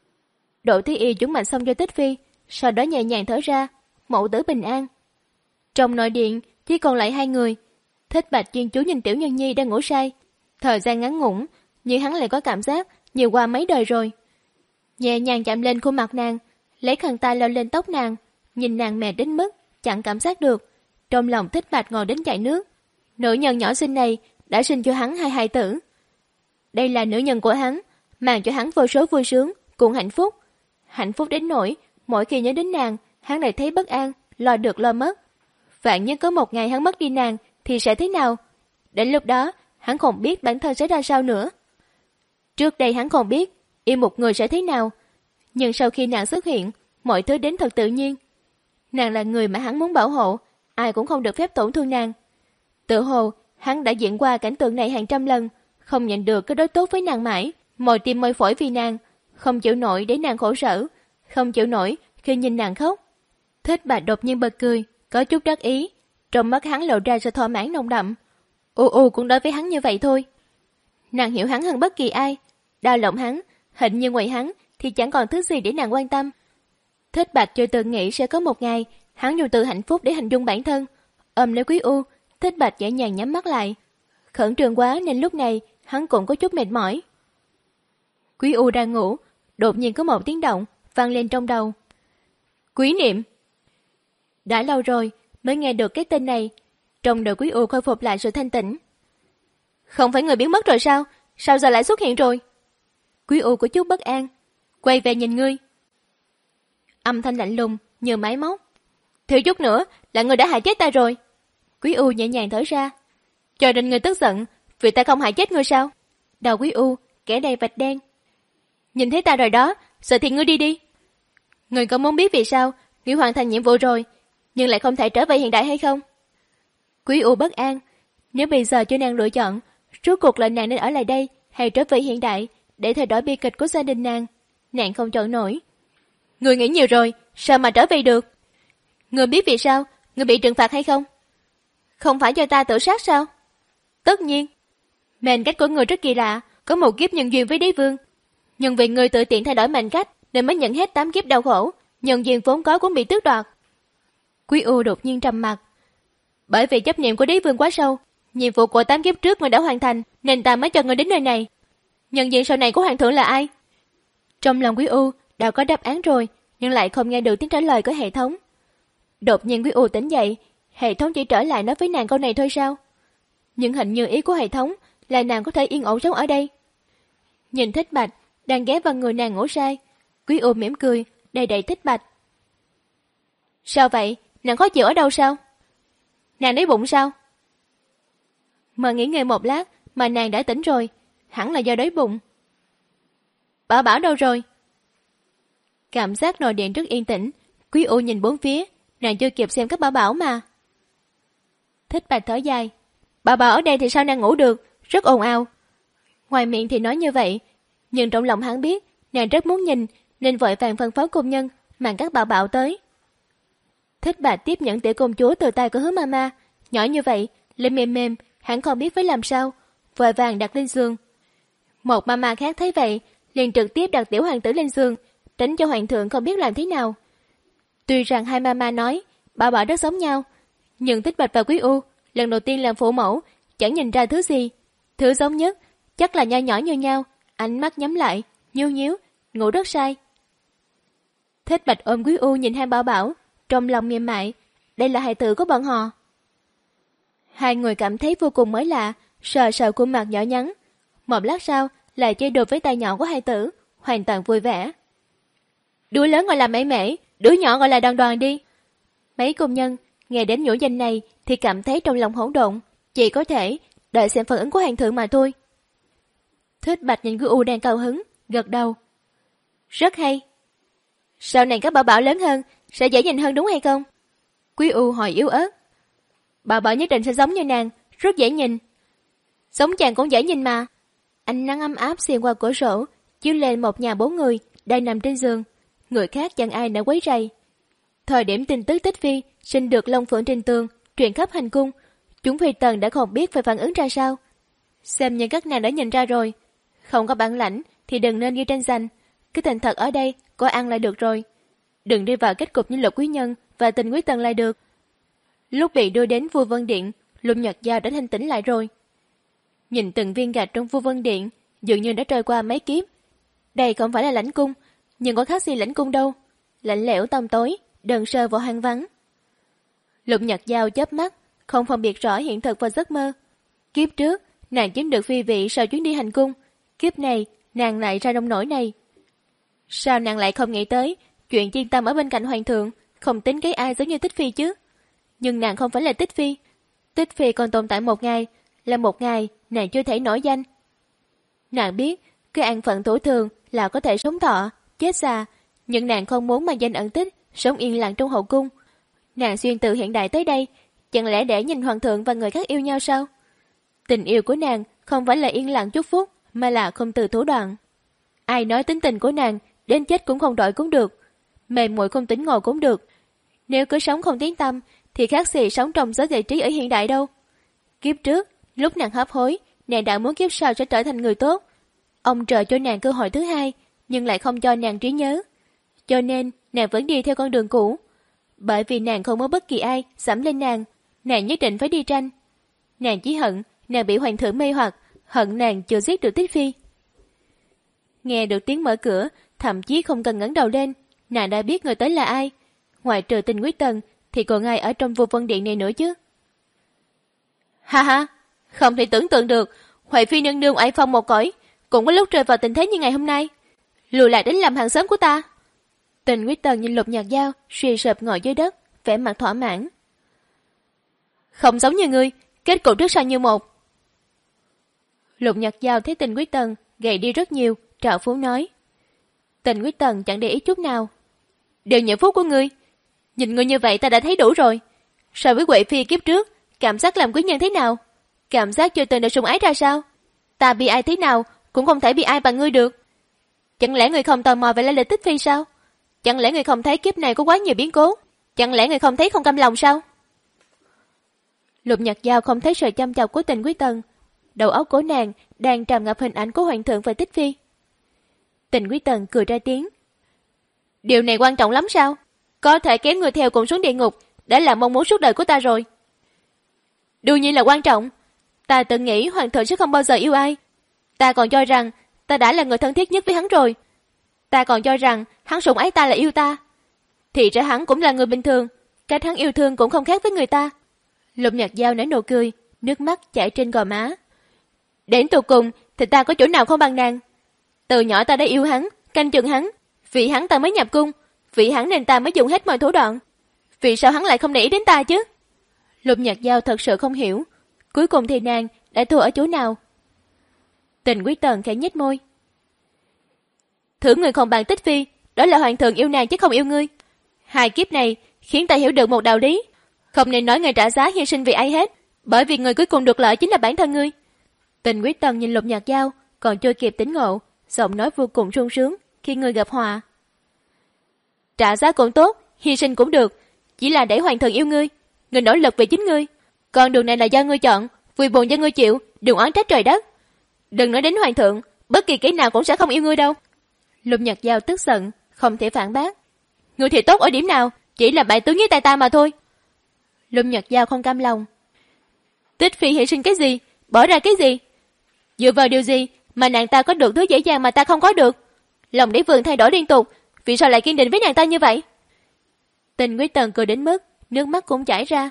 Speaker 2: Đỗ Tí Y chuẩn mạnh xong cho Tích Phi, sau đó nhẹ nhàng thở ra, mẫu tử bình an. Trong nội điện chỉ còn lại hai người. Thích Bạch chuyên chú nhìn tiểu nhân nhi đang ngủ say. Thời gian ngắn ngủn, nhưng hắn lại có cảm giác nhiều qua mấy đời rồi. Nhẹ nhàng chạm lên khuôn mặt nàng, lấy khăn tay lau lên tóc nàng, nhìn nàng mệt đến mức chẳng cảm giác được. Trong lòng Thích Bạch ngồi đến chảy nước. Nữ nhân nhỏ xinh này đã sinh cho hắn hai hài tử. Đây là nữ nhân của hắn, mang cho hắn vô số vui sướng cùng hạnh phúc. Hạnh phúc đến nỗi mỗi khi nhớ đến nàng, hắn lại thấy bất an, lo được lo mất. Vạn nhất có một ngày hắn mất đi nàng thì sẽ thế nào? Đến lúc đó hắn không biết bản thân sẽ ra sao nữa. Trước đây hắn không biết yêu một người sẽ thế nào, nhưng sau khi nàng xuất hiện, mọi thứ đến thật tự nhiên. Nàng là người mà hắn muốn bảo hộ, ai cũng không được phép tổn thương nàng. Tự hồ hắn đã diễn qua cảnh tượng này hàng trăm lần, không nhận được cái đối tốt với nàng mãi, mồi tim môi phổi vì nàng, không chịu nổi để nàng khổ sở, không chịu nổi khi nhìn nàng khóc. Thích Bạch đột nhiên bật cười, có chút đắc ý, trong mắt hắn lộ ra sự thỏa mãn nồng đậm. U U cũng đối với hắn như vậy thôi. Nàng hiểu hắn hơn bất kỳ ai, đau lòng hắn, hình như ngoài hắn thì chẳng còn thứ gì để nàng quan tâm. Thích Bạch chưa từng nghĩ sẽ có một ngày hắn dùng từ hạnh phúc để hình dung bản thân. Ôm lấy Quý U, Thích Bạch dễ dàng nhắm mắt lại. Khẩn trương quá nên lúc này hắn cũng có chút mệt mỏi. Quý U đang ngủ, đột nhiên có một tiếng động vang lên trong đầu. Quý Niệm. Đã lâu rồi mới nghe được cái tên này, trong đầu Quý U khôi phục lại sự thanh tĩnh. Không phải người biến mất rồi sao? Sao giờ lại xuất hiện rồi? Quý U có chút bất an, quay về nhìn ngươi. Âm thanh lạnh lùng như máy móc. Thiếu chút nữa là người đã hại chết ta rồi. Quý U nhẹ nhàng thở ra. Cho nên người tức giận vì ta không hại chết ngươi sao? Đầu Quý U kẻ đầy vạch đen. Nhìn thấy ta rồi đó, sợ thì ngươi đi đi. Ngươi có muốn biết vì sao ngươi hoàn thành nhiệm vụ rồi nhưng lại không thể trở về hiện đại hay không? Quý U bất an, Nếu bây giờ cho nàng lựa chọn, rốt cuộc là nàng nên ở lại đây hay trở về hiện đại để thay đổi bi kịch của gia đình nàng, nàng không chọn nổi. Người nghĩ nhiều rồi, sao mà trở về được? Người biết vì sao người bị trừng phạt hay không? Không phải do ta tự sát sao? Tất nhiên. Mệnh cách của người rất kỳ lạ, có một kiếp nhân duyên với đế vương. Nhưng vì người tự tiện thay đổi mệnh cách nên mới nhận hết tám kiếp đau khổ, nhân duyên vốn có cũng bị tước đoạt. Quý U đột nhiên trầm mặt. Bởi vì chấp niệm của đế vương quá sâu, nhiệm vụ của tám kiếp trước người đã hoàn thành nên ta mới cho người đến nơi này. Nhân duyên sau này của hoàng thượng là ai? Trong lòng Quý U đã có đáp án rồi, nhưng lại không nghe được tiếng trả lời của hệ thống. Đột nhiên Quý U tỉnh dậy, hệ thống chỉ trở lại nói với nàng câu này thôi sao? Nhưng hình như ý của hệ thống là nàng có thể yên ổn sống ở đây. Nhìn Thích Bạch đang ghé vào người nàng ngủ say, Quý U mỉm cười, đầy đầy Thích Bạch. Sao vậy? Nàng khó chịu ở đâu sao? Nàng đói bụng sao? Mà nghỉ ngơi một lát mà nàng đã tỉnh rồi, hẳn là do đói bụng. Bảo Bảo đâu rồi? Cảm giác nồi điện rất yên tĩnh, Quý U nhìn bốn phía, nàng chưa kịp xem các Bảo Bảo mà. Thích Bạch thở dài. Bảo Bảo ở đây thì sao nàng ngủ được, rất ồn ào. Ngoài miệng thì nói như vậy, nhưng trong lòng hắn biết nàng rất muốn nhìn nên vội vàng phân phó công nhân mang các Bảo Bảo tới. Thích Bạch tiếp nhận tiểu công chúa từ tay của Hứa Mama, nhỏ như vậy, lên mềm mềm, hắn không biết phải làm sao, vội vàng đặt lên giường. Một Mama khác thấy vậy, liền trực tiếp đặt tiểu hoàng tử lên giường, tránh cho hoàng thượng không biết làm thế nào. Tuy rằng hai Mama nói Bảo Bảo rất giống nhau, nhưng Thích Bạch và Quý U lần đầu tiên làm phụ mẫu, chẳng nhìn ra thứ gì. Thứ giống nhất chắc là nho nhỏ như nhau, ánh mắt nhắm lại, nhíu nhíu, ngủ rất say. Thích Bạch ôm Quý U nhìn hai Bảo Bảo, trong lòng mềm mại, đây là hài tử của bọn họ. Hai người cảm thấy vô cùng mới lạ, sờ sờ khuôn mặt nhỏ nhắn. Một lát sau, lại chơi đùa với tay nhỏ của hài tử, hoàn toàn vui vẻ. Đứa lớn gọi là Mễ Mễ, đứa nhỏ gọi là Đoàn Đoàn đi. Mấy công nhân nghe đến nhũ danh này thì cảm thấy trong lòng hỗn độn, chỉ có thể đợi xem phản ứng của hoàng thượng mà thôi. Thích Bạch nhìn Quý U đang cao hứng, gật đầu. Rất hay. Sau này các Bảo Bảo lớn hơn sẽ dễ nhìn hơn đúng hay không? Quý U hỏi yếu ớt. Bảo Bảo nhất định sẽ giống như nàng, rất dễ nhìn. Giống chàng cũng dễ nhìn mà. Ánh nắng ấm áp xuyên qua cửa sổ, chiếu lên một nhà bốn người đang nằm trên giường. Người khác chẳng ai đã quấy rầy. Thời điểm tin tức Tích Phi sinh được Long Phượng trên tường truyền khắp hành cung, chúng phi tần đã không biết phải phản ứng ra sao. Xem như các nàng đã nhìn ra rồi, không có bản lãnh thì đừng nên ghi tranh giành, cái thành thật ở đây có ăn lại được rồi. Đừng đi vào kết cục như Lục Quý Nhân và Tình Quý Tần lại được. Lúc bị đưa đến Vua Vân Điện, Lục Nhật Giao đã thanh tỉnh lại rồi. Nhìn từng viên gạch trong Vua Vân Điện, dường như đã trôi qua mấy kiếp. Đây không phải là lãnh cung, nhưng có khác gì lãnh cung đâu. Lạnh lẽo tăm tối, đơn sơ và hoang vắng. Lục Nhật Giao chớp mắt, không phân biệt rõ hiện thực và giấc mơ. Kiếp trước, nàng chiếm được phi vị sau chuyến đi hành cung. Kiếp này, nàng lại ra nông nổi này. Sao nàng lại không nghĩ tới chuyện chuyên tâm ở bên cạnh hoàng thượng, không tính cái ai giống như Tích Phi chứ? Nhưng nàng không phải là Tích Phi. Tích Phi còn tồn tại một ngày, là một ngày nàng chưa thể nổi danh. Nàng biết cái an phận thủ thường là có thể sống thọ, chết già, nhưng nàng không muốn mang danh ẩn tích, sống yên lặng trong hậu cung. Nàng xuyên từ hiện đại tới đây, chẳng lẽ để nhìn hoàng thượng và người khác yêu nhau sao? Tình yêu của nàng không phải là yên lặng chúc phúc, mà là không từ thủ đoạn. Ai nói tính tình của nàng đến chết cũng không đổi cũng được, mềm muội không tính ngồi cũng được. Nếu cứ sống không tiếng tâm thì khác gì sống trong giới giải trí ở hiện đại đâu. Kiếp trước, lúc nàng hấp hối, nàng đã muốn kiếp sau sẽ trở thành người tốt. Ông trời cho nàng cơ hội thứ hai, nhưng lại không cho nàng trí nhớ. Cho nên, nàng vẫn đi theo con đường cũ. Bởi vì nàng không có bất kỳ ai dẫm lên nàng, nàng nhất định phải đi tranh. Nàng chỉ hận, nàng bị hoàng thượng mê hoặc, hận nàng chưa giết được Tích Phi. Nghe được tiếng mở cửa, thậm chí không cần ngẩng đầu lên, nàng đã biết người tới là ai. Ngoài trừ Tình Quý Tần, thì còn ai ở trong Vua Vân Điện này nữa chứ? Ha ha, không thể tưởng tượng được, Huệ Phi nương nương oai phong một cõi, cũng có lúc rơi vào tình thế như ngày hôm nay. Lùi lại đến làm hàng xóm của ta. Tình Quý Tần nhìn Lục Nhật Giao, suy sụp ngồi dưới đất, vẻ mặt thỏa mãn. Không giống như ngươi, kết cục trước sau như một. Lục Nhật Giao thấy Tình Quý Tần gầy đi rất nhiều, trào phúng nói. Tình Quý Tần chẳng để ý chút nào. Đều nhờ phúc của ngươi. Nhìn ngươi như vậy ta đã thấy đủ rồi. So với Huệ Phi kiếp trước, cảm giác làm quý nhân thế nào? Cảm giác chưa từng được sủng ái ra sao? Ta bị ai thế nào cũng không thể bị ai bằng ngươi được. Chẳng lẽ ngươi không tò mò về lai lịch Tích Phi sao? Chẳng lẽ ngươi không thấy kiếp này có quá nhiều biến cố? Chẳng lẽ ngươi không thấy không cam lòng sao? Lục Nhật Giao không thấy sự chăm chọc của Tình Quý Tần. Đầu óc của nàng đang tràn ngập hình ảnh của hoàng thượng và Tích Phi. Tình Quý Tần cười ra tiếng. Điều này quan trọng lắm sao? Có thể kéo người theo cùng xuống địa ngục đã là mong muốn suốt đời của ta rồi. Đương nhiên là quan trọng. Ta tự nghĩ hoàng thượng sẽ không bao giờ yêu ai. Ta còn cho rằng ta đã là người thân thiết nhất với hắn rồi. Ta còn cho rằng hắn sủng ái ta là yêu ta. Thì ra hắn cũng là người bình thường. Cách hắn yêu thương cũng không khác với người ta. Lục Nhật Giao nở nụ cười, nước mắt chảy trên gò má. Đến tụt cùng thì ta có chỗ nào không bằng nàng. Từ nhỏ ta đã yêu hắn, canh chừng hắn. Vì hắn ta mới nhập cung. Vì hắn nên ta mới dùng hết mọi thủ đoạn. Vì sao hắn lại không để ý đến ta chứ? Lục Nhật Giao thật sự không hiểu. Cuối cùng thì nàng đã thua ở chỗ nào? Tình Quý Tần khẽ nhếch môi. Thử người không bằng Tích Phi, đó là hoàng thượng yêu nàng chứ không yêu ngươi. Hai kiếp này khiến ta hiểu được một đạo lý. Không nên nói người trả giá hy sinh vì ai hết, bởi vì người cuối cùng được lợi chính là bản thân ngươi. Tình Quý Tần nhìn Lục Nhật Giao, còn chưa kịp tỉnh ngộ, giọng nói vô cùng sung sướng khi người gặp họa. Trả giá cũng tốt, hy sinh cũng được, chỉ là để hoàng thượng yêu ngươi, ngươi nỗ lực vì chính ngươi. Con đường này là do ngươi chọn, vui buồn do ngươi chịu, đừng oán trách trời đất. Đừng nói đến hoàng thượng, bất kỳ kẻ nào cũng sẽ không yêu ngươi đâu. Lục Nhật Giao tức giận, không thể phản bác. Ngươi thì tốt ở điểm nào, chỉ là bại tướng với tay ta mà thôi. Lục Nhật Giao không cam lòng. Tích Phi hy sinh cái gì, bỏ ra cái gì? Dựa vào điều gì mà nàng ta có được thứ dễ dàng mà ta không có được? Lòng đế vương thay đổi liên tục, vì sao lại kiên định với nàng ta như vậy? Tình Quý Tần cười đến mức nước mắt cũng chảy ra.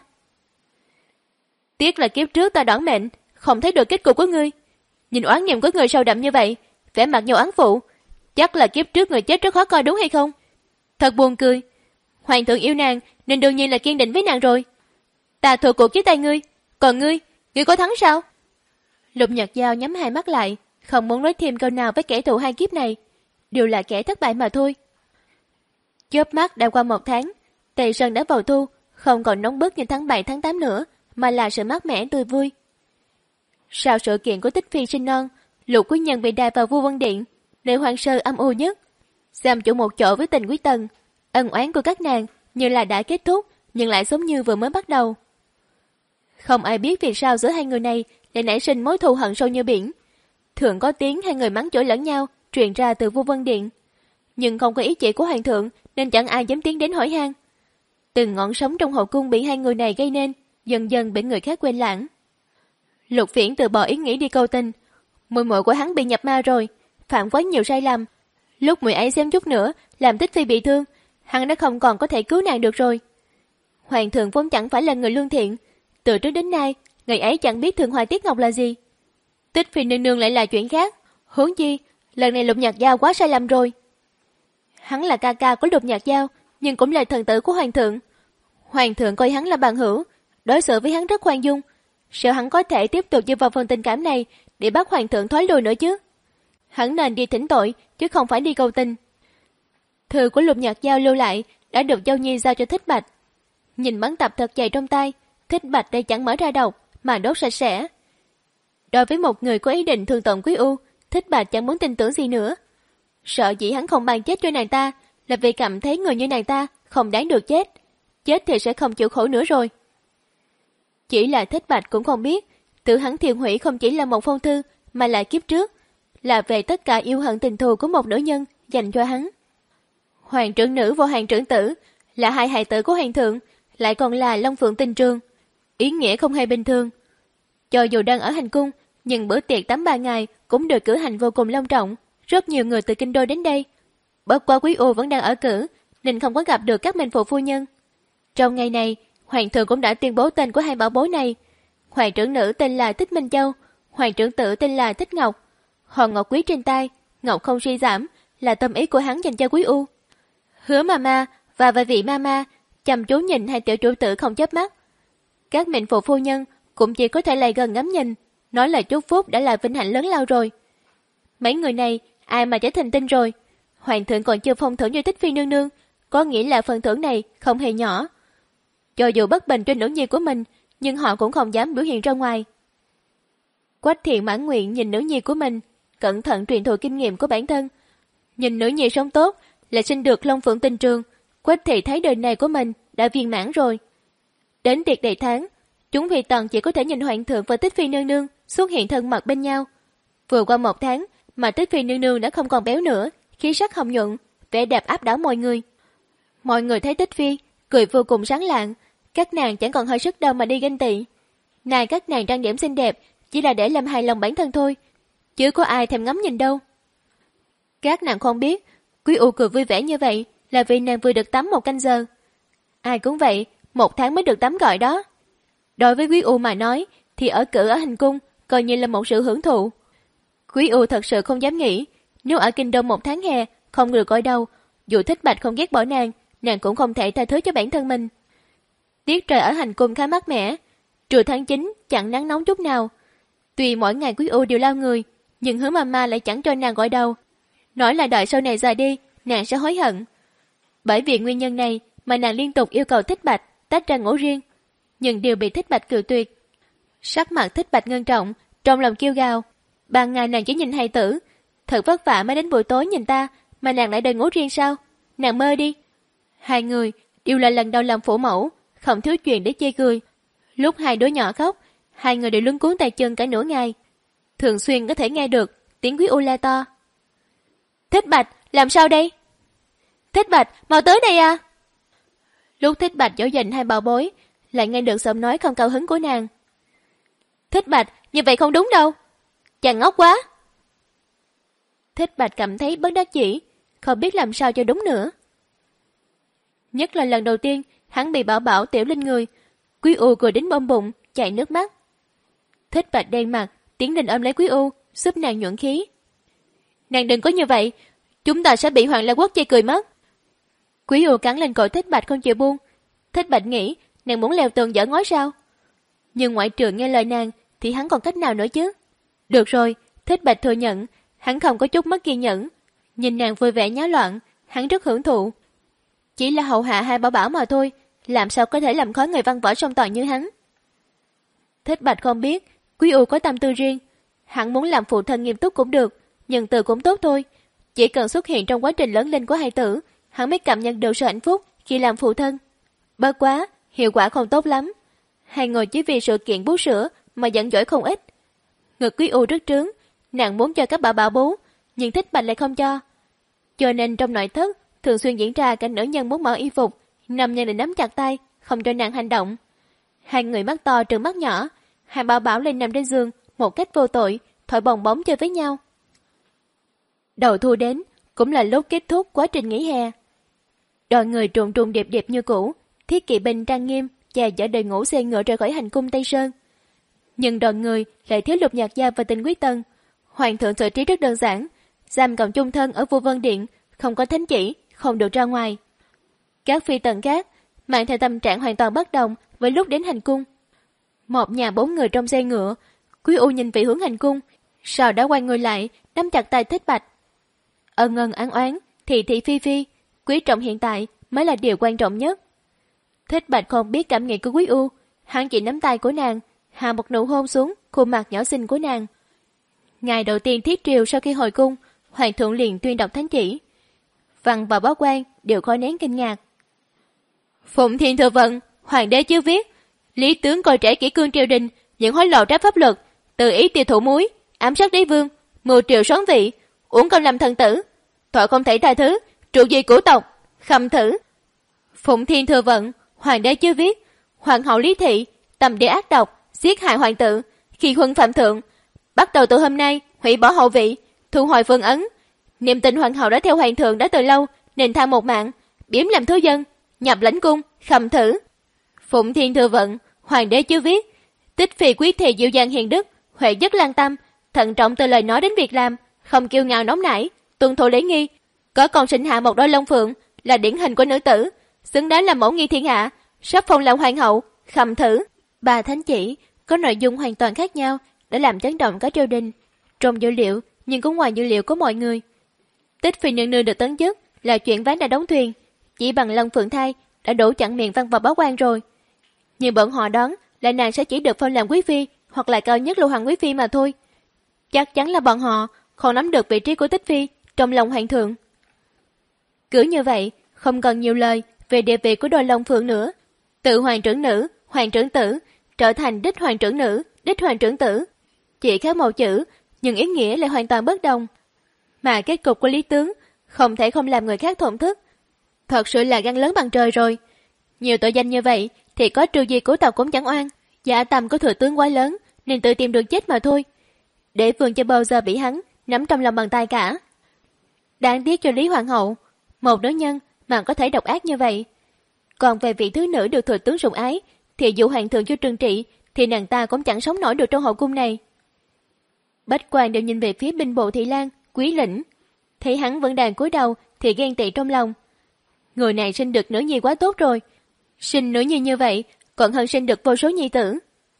Speaker 2: Tiếc là kiếp trước ta đoán mệnh, không thấy được kết cục của ngươi. Nhìn oán niệm của người sâu đậm như vậy, vẻ mặt nhiều oán phụ, chắc là kiếp trước người chết rất khó coi đúng hay không? Thật buồn cười. Hoàng thượng yêu nàng nên đương nhiên là kiên định với nàng rồi. Ta thua cuộc với tay ngươi, còn ngươi, ngươi có thắng sao? Lục Nhật Giao nhắm hai mắt lại, không muốn nói thêm câu nào với kẻ thù hai kiếp này, đều là kẻ thất bại mà thôi. Chớp mắt đã qua một tháng, Tây Sơn đã vào thu, không còn nóng bức như tháng bảy tháng tám nữa, mà là sự mát mẻ tươi vui. Sau sự kiện của Tích Phi sinh non, Lục quý nhân bị đày vào Vua Vân Điện, nơi hoang sơ âm u nhất, giam chủ một chỗ với Tình Quý Tần. Ân oán của các nàng như là đã kết thúc, nhưng lại giống như vừa mới bắt đầu. Không ai biết vì sao giữa hai người này lại nảy sinh mối thù hận sâu như biển. Thường có tiếng hai người mắng chửi lẫn nhau truyền ra từ Vua Vân Điện, nhưng không có ý chỉ của hoàng thượng nên chẳng ai dám tiến đến hỏi han. Từng ngọn sóng trong hậu cung bị hai người này gây nên dần dần bị người khác quên lãng. Lục Viễn từ bỏ ý nghĩ đi câu tình. Muội muội của hắn bị nhập ma rồi, phạm quá nhiều sai lầm. Lúc muội ấy xem chút nữa làm Tích Phi bị thương, hắn đã không còn có thể cứu nàng được rồi. Hoàng thượng vốn chẳng phải là người lương thiện, từ trước đến nay ngày ấy chẳng biết Thượng Hoài Tiết Ngọc là gì. Tích Phi nương nương lại là chuyện khác, huống chi lần này Lục Nhật Giao quá sai lầm rồi. Hắn là ca ca của Lục Nhật Giao, nhưng cũng là thần tử của hoàng thượng. Hoàng thượng coi hắn là bằng hữu, đối xử với hắn rất khoan dung, sợ hắn có thể tiếp tục dựa vào phần tình cảm này để bắt hoàng thượng thoái lùi nữa chứ. Hắn nên đi thỉnh tội chứ không phải đi cầu tình. Thư của Lục Nhật Giao lưu lại đã được Giao Nhi giao cho Thích Bạch. Nhìn bắn tập thật dày trong tay, Thích Bạch đây chẳng mở ra độc mà đốt sạch sẽ. Đối với một người có ý định thương tổn Quý U, Thích Bạch chẳng muốn tin tưởng gì nữa. Sợ dĩ hắn không ban chết cho nàng ta là vì cảm thấy người như nàng ta không đáng được chết, chết thì sẽ không chịu khổ nữa rồi. Chỉ là Thích Bạch cũng không biết, tự hắn thiêu hủy không chỉ là một phong thư mà là kiếp trước, là về tất cả yêu hận tình thù của một nữ nhân dành cho hắn. Hoàng trưởng nữ và hoàng trưởng tử là hai hài tử của hoàng thượng, lại còn là Long Phượng Tình Trường, ý nghĩa không hề bình thường. Cho dù đang ở hành cung, nhưng bữa tiệc tám ba ngày cũng được cử hành vô cùng long trọng, rất nhiều người từ kinh đô đến đây. Bất quá Quý U vẫn đang ở cử nên không có gặp được các mệnh phụ phu nhân. Trong ngày này, hoàng thượng cũng đã tuyên bố tên của hai bảo bối này. Hoàng trưởng nữ tên là Thích Minh Châu, hoàng trưởng tử tên là Thích Ngọc. Hòn ngọc quý trên tay, ngọc không suy giảm, là tâm ý của hắn dành cho Quý U. Hứa Mama và vài vị Mama chăm chú nhìn hai tiểu chủ tử không chớp mắt. Các mệnh phụ phu nhân cũng chỉ có thể lại gần ngắm nhìn, nói lời chúc phúc đã là vinh hạnh lớn lao rồi. Mấy người này ai mà trở thành tinh rồi. Hoàng thượng còn chưa phong thưởng cho Tích Phi nương nương, có nghĩa là phần thưởng này không hề nhỏ. Cho dù bất bình trên nữ nhi của mình, nhưng họ cũng không dám biểu hiện ra ngoài. Quách Thiện mãn nguyện nhìn nữ nhi của mình, cẩn thận truyền thụ kinh nghiệm của bản thân. Nhìn nữ nhi sống tốt, lại sinh được Long Phượng Tình Trường, Quách Thị thấy đời này của mình đã viên mãn rồi. Đến tiệc đầy tháng, chúng Phi Tần chỉ có thể nhìn Hoàng thượng và Tích Phi nương nương xuất hiện thân mật bên nhau. Vừa qua một tháng mà Tích Phi nương nương đã không còn béo nữa, khí sắc hồng nhuận, vẻ đẹp áp đảo mọi người. Mọi người thấy Tích Phi cười vô cùng sáng lạng, các nàng chẳng còn hơi sức đâu mà đi ganh tị. Này các nàng trang điểm xinh đẹp chỉ là để làm hài lòng bản thân thôi, chứ có ai thèm ngắm nhìn đâu. Các nàng không biết, Quý U cười vui vẻ như vậy là vì nàng vừa được tắm một canh giờ. Ai cũng vậy, một tháng mới được tắm gọi đó. Đối với Quý U mà nói, thì ở cử ở hành cung coi như là một sự hưởng thụ. Quý U thật sự không dám nghĩ, nếu ở kinh đô một tháng hè không được coi đâu, dù Thích Bạch không ghét bỏ nàng, nàng cũng không thể tha thứ cho bản thân mình. Tiết trời ở hành cung khá mát mẻ, trưa tháng chín chẳng nắng nóng chút nào. Tuy mỗi ngày Quý U đều lao người, nhưng Hứa Mama lại chẳng cho nàng gọi đầu, nói là đợi sau này rời đi, nàng sẽ hối hận. Bởi vì nguyên nhân này mà nàng liên tục yêu cầu Thích Bạch tách ra ngủ riêng, nhưng đều bị Thích Bạch cự tuyệt. Sắc mặt Thích Bạch ngân trọng, trong lòng kêu gào. Ban ngày nàng chỉ nhìn hài tử, thật vất vả mới đến buổi tối nhìn ta, mà nàng lại đòi ngủ riêng sao? Nàng mơ đi. Hai người đều là lần đầu làm phụ mẫu, không thiếu chuyện để chê cười. Lúc hai đứa nhỏ khóc, hai người đều luống cuống tay chân cả nửa ngày. Thường xuyên có thể nghe được tiếng Quý U la to. Thích Bạch, làm sao đây? Thích Bạch, mau tới đây à! Lúc Thích Bạch dỗ dành hai bảo bối, lại nghe được giọng nói không cao hứng của nàng. Thích Bạch, như vậy không đúng đâu. Chàng ngốc quá. Thích Bạch cảm thấy bất đắc dĩ, không biết làm sao cho đúng nữa. Nhất là lần đầu tiên hắn bị Bảo Bảo tiểu lên người, Quý U cười đến bông bụng, chảy nước mắt. Thích Bạch đen mặt, tiến lên ôm lấy Quý U, giúp nàng nhuận khí. Nàng đừng có như vậy, chúng ta sẽ bị Hoàng La Quốc chê cười mất. Quý U cắn lên cổ Thích Bạch không chịu buông. Thích Bạch nghĩ nàng muốn leo tường dở ngói sao? Nhưng ngoại trừ nghe lời nàng thì hắn còn cách nào nữa chứ? Được rồi, Thích Bạch thừa nhận, hắn không có chút mất kiên nhẫn. Nhìn nàng vui vẻ nháo loạn, hắn rất hưởng thụ. Chỉ là hậu hạ hai bảo bảo mà thôi, làm sao có thể làm khó người văn võ song toàn như hắn? Thích Bạch không biết, Quý U có tâm tư riêng. Hắn muốn làm phụ thân nghiêm túc cũng được, nhưng từ cũng tốt thôi. Chỉ cần xuất hiện trong quá trình lớn lên của hai tử, hắn mới cảm nhận được sự hạnh phúc khi làm phụ thân. Bất quá, hiệu quả không tốt lắm. Hai người chỉ vì sự kiện bú sữa mà giận dỗi không ít. Ngực Quý U rất trướng, nàng muốn cho các bà bảo bú, nhưng Thích Bạch lại không cho. Cho nên trong nội thất thường xuyên diễn ra cảnh nữ nhân muốn mở y phục, nam nhân lại nắm chặt tay, không cho nàng hành động. Hai người mắt to trừng mắt nhỏ, hai bảo bảo lên nằm trên giường một cách vô tội, thổi bồng bóng chơi với nhau. Đầu thu đến cũng là lúc kết thúc quá trình nghỉ hè. Đoàn người trùng trùng điệp điệp như cũ, thiết kỵ binh trang nghiêm chà chở đội ngũ xe ngựa rời khỏi hành cung Tây Sơn. Nhưng đoàn người lại thiếu Lục Nhạc Gia và Tình Quý Tân. Hoàng thượng xử trí rất đơn giản, giam cầm chung thân ở Vua Vân Điện, không có thánh chỉ, không được ra ngoài. Các phi tần khác mang theo tâm trạng hoàn toàn bất đồng với lúc đến hành cung. Một nhà bốn người trong xe ngựa, Quý U nhìn về hướng hành cung, sau đó quay người lại, nắm chặt tay Thích Bạch. Ân ân án oán, thị thị phi phi, quý trọng hiện tại mới là điều quan trọng nhất. Thích Bạch không biết cảm nghĩ của Quý U, hắn chỉ nắm tay của nàng, hạ một nụ hôn xuống khuôn mặt nhỏ xinh của nàng. Ngày đầu tiên thiết triều sau khi hồi cung, hoàng thượng liền tuyên đọc thánh chỉ. Văn và báo quan đều khó nén kinh ngạc. Phụng Thiên Thừa Vận, hoàng đế chiếu viết, lý tướng coi trẻ kỷ cương triều đình, những hối lộ trái pháp luật, tự ý tiêu thụ muối, ám sát đế vương, mưu triều sống vị, uổng công làm thần tử, tội không thể tha thứ, trụ di cửu tộc, khâm thử. Phụng Thiên Thừa Vận, hoàng đế chiếu viết, hoàng hậu Lý Thị, tầm đế ác độc, giết hại hoàng tử, khi huân phạm thượng, bắt đầu từ hôm nay hủy bỏ hậu vị, thu hồi vương ấn. Niềm tin hoàng hậu đã theo hoàng thượng đã từ lâu, nên tha một mạng, biếm làm thứ dân, nhập lãnh cung, khâm thử. Phụng Thiên Thừa Vận, hoàng đế chưa viết, Tích Phi quý thị dịu dàng hiền đức, huệ chất lan tâm, thận trọng từ lời nói đến việc làm, không kiêu ngạo nóng nảy, tuân thủ lễ nghi, có con sinh hạ một đôi long phượng, là điển hình của nữ tử, xứng đáng làm mẫu nghi thiên hạ, sắp phong làm hoàng hậu, khâm thử. Ba thánh chỉ có nội dung hoàn toàn khác nhau, đã làm chấn động cả triều đình, trong dữ liệu nhưng cũng ngoài dữ liệu của mọi người. Tích Phi nương nương được tấn chức là chuyện ván đã đóng thuyền, chỉ bằng Long Phượng thai đã đủ chặn miệng văn vào báo quan rồi. Nhưng bọn họ đoán là nàng sẽ chỉ được phong làm quý phi hoặc là cao nhất là Hoàng Quý Phi mà thôi. Chắc chắn là bọn họ không nắm được vị trí của Tích Phi trong lòng hoàng thượng. Cứ như vậy, không cần nhiều lời về địa vị của đôi Long Phượng nữa. Tự hoàng trưởng nữ, hoàng trưởng tử trở thành đích hoàng trưởng nữ, đích hoàng trưởng tử. Chỉ khác một chữ, nhưng ý nghĩa lại hoàn toàn bất đồng. Mà kết cục của Lý Tướng không thể không làm người khác thổn thức. Thật sự là gan lớn bằng trời rồi. Nhiều tội danh như vậy thì có trừ gì của tàu cũng chẳng oan. Dạ tâm của thừa tướng quá lớn nên tự tìm đường chết mà thôi. Để vương chưa bao giờ bị hắn nắm trong lòng bàn tay cả. Đáng tiếc cho Lý Hoàng hậu, một nữ nhân mà có thể độc ác như vậy. Còn về vị thứ nữ được thừa tướng sủng ái, thì dụ hoàng thượng cho trừng trị thì nàng ta cũng chẳng sống nổi được trong hậu cung này. Bách quan đều nhìn về phía binh bộ Thị Lang, Quý Lĩnh, thấy hắn vẫn đang cúi đầu thì ghen tị trong lòng. Người này sinh được nữ nhi quá tốt rồi, sinh nữ nhi như vậy còn hơn sinh được vô số nhi tử.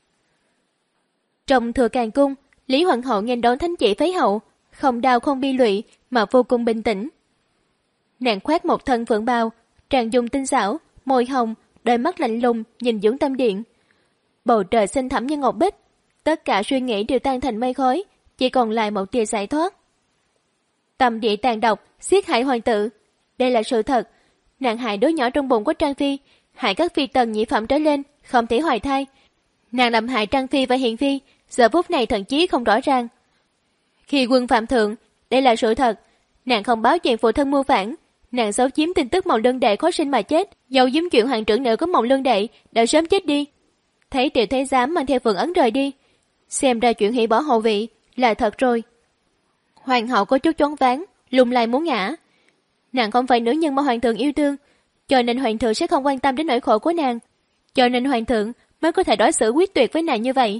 Speaker 2: Trong Thừa Càng cung, Lý Hoàng hậu nghênh đón thánh chỉ phế hậu, không đau không bi lụy mà vô cùng bình tĩnh. Nàng khoác một thân phượng bào, tràn dung tinh xảo, môi hồng, đôi mắt lạnh lùng nhìn Dưỡng Tâm Điện. Bầu trời xinh thẳm như ngọc bích, tất cả suy nghĩ đều tan thành mây khói, chỉ còn lại một tia giải thoát. Tâm địa tàn độc, giết hại hoàng tử, đây là sự thật. Nàng hại đứa nhỏ trong bụng của Trang Phi, hại các phi tần nhị phẩm trở lên không thể hoài thai. Nàng làm hại Trang Phi và Hiền Phi, giờ phút này thậm chí không rõ ràng. Khi quân phạm thượng, đây là sự thật. Nàng không báo chuyện phụ thân mưu phản, nàng giấu giếm tin tức Mộng Lương Đệ khó sinh mà chết, giấu giếm chuyện hoàng trưởng nữ của Mộng Lương Đệ đã sớm chết đi. Thấy Triệu Thái Giám mang theo Phượng Ấn rời đi, xem ra chuyện hủy bỏ hậu vị là thật rồi. Hoàng hậu có chút choáng váng, lung lay muốn ngã. Nàng không phải nữ nhân mà hoàng thượng yêu thương, cho nên hoàng thượng sẽ không quan tâm đến nỗi khổ của nàng, cho nên hoàng thượng mới có thể đối xử quyết tuyệt với nàng như vậy.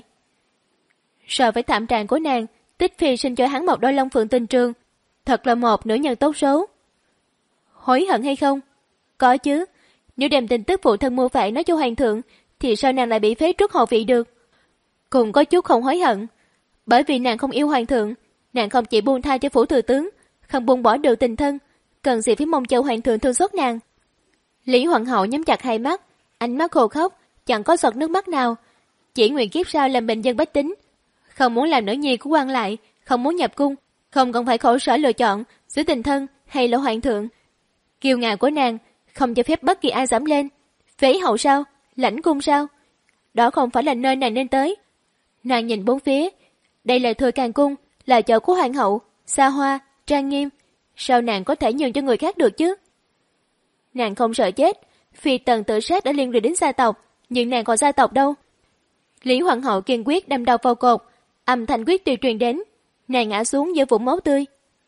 Speaker 2: So với thảm trạng của nàng, Tích Phi sinh cho hắn một đôi Long Phượng tình trường, thật là một nữ nhân tốt số. Hối hận hay không? Có chứ. Nếu đem tin tức phụ thân mưu phản nói cho hoàng thượng, thì sao nàng lại bị phế truất hậu vị được? Cũng có chút không hối hận, bởi vì nàng không yêu hoàng thượng, nàng không chỉ buông tha cho phủ thừa tướng, không buông bỏ được tình thân, cần gì phải mong chờ hoàng thượng thương xót nàng. Lý Hoàng hậu nhắm chặt hai mắt, ánh mắt khô khóc, chẳng có giọt nước mắt nào, chỉ nguyện kiếp sau làm bình dân bách tính, không muốn làm nữ nhi của quan lại, không muốn nhập cung, không cần phải khổ sở lựa chọn giữa tình thân hay là hoàng thượng. Kiêu ngạo của nàng không cho phép bất kỳ ai dẫm lên. Phế hậu sao? Lãnh cung sao? Đó không phải là nơi nàng nên tới. Nàng nhìn bốn phía, đây là Thừa Càng cung, là chỗ của hoàng hậu, xa hoa, trang nghiêm, sao nàng có thể nhường cho người khác được chứ? Nàng không sợ chết, phi tần tự sát đã liên lụy đến gia tộc, nhưng nàng còn gia tộc đâu? Lý Hoàng hậu kiên quyết đâm đầu vào cột, âm thanh quyết tuyệt truyền đến, nàng ngã xuống giữa vũng máu tươi.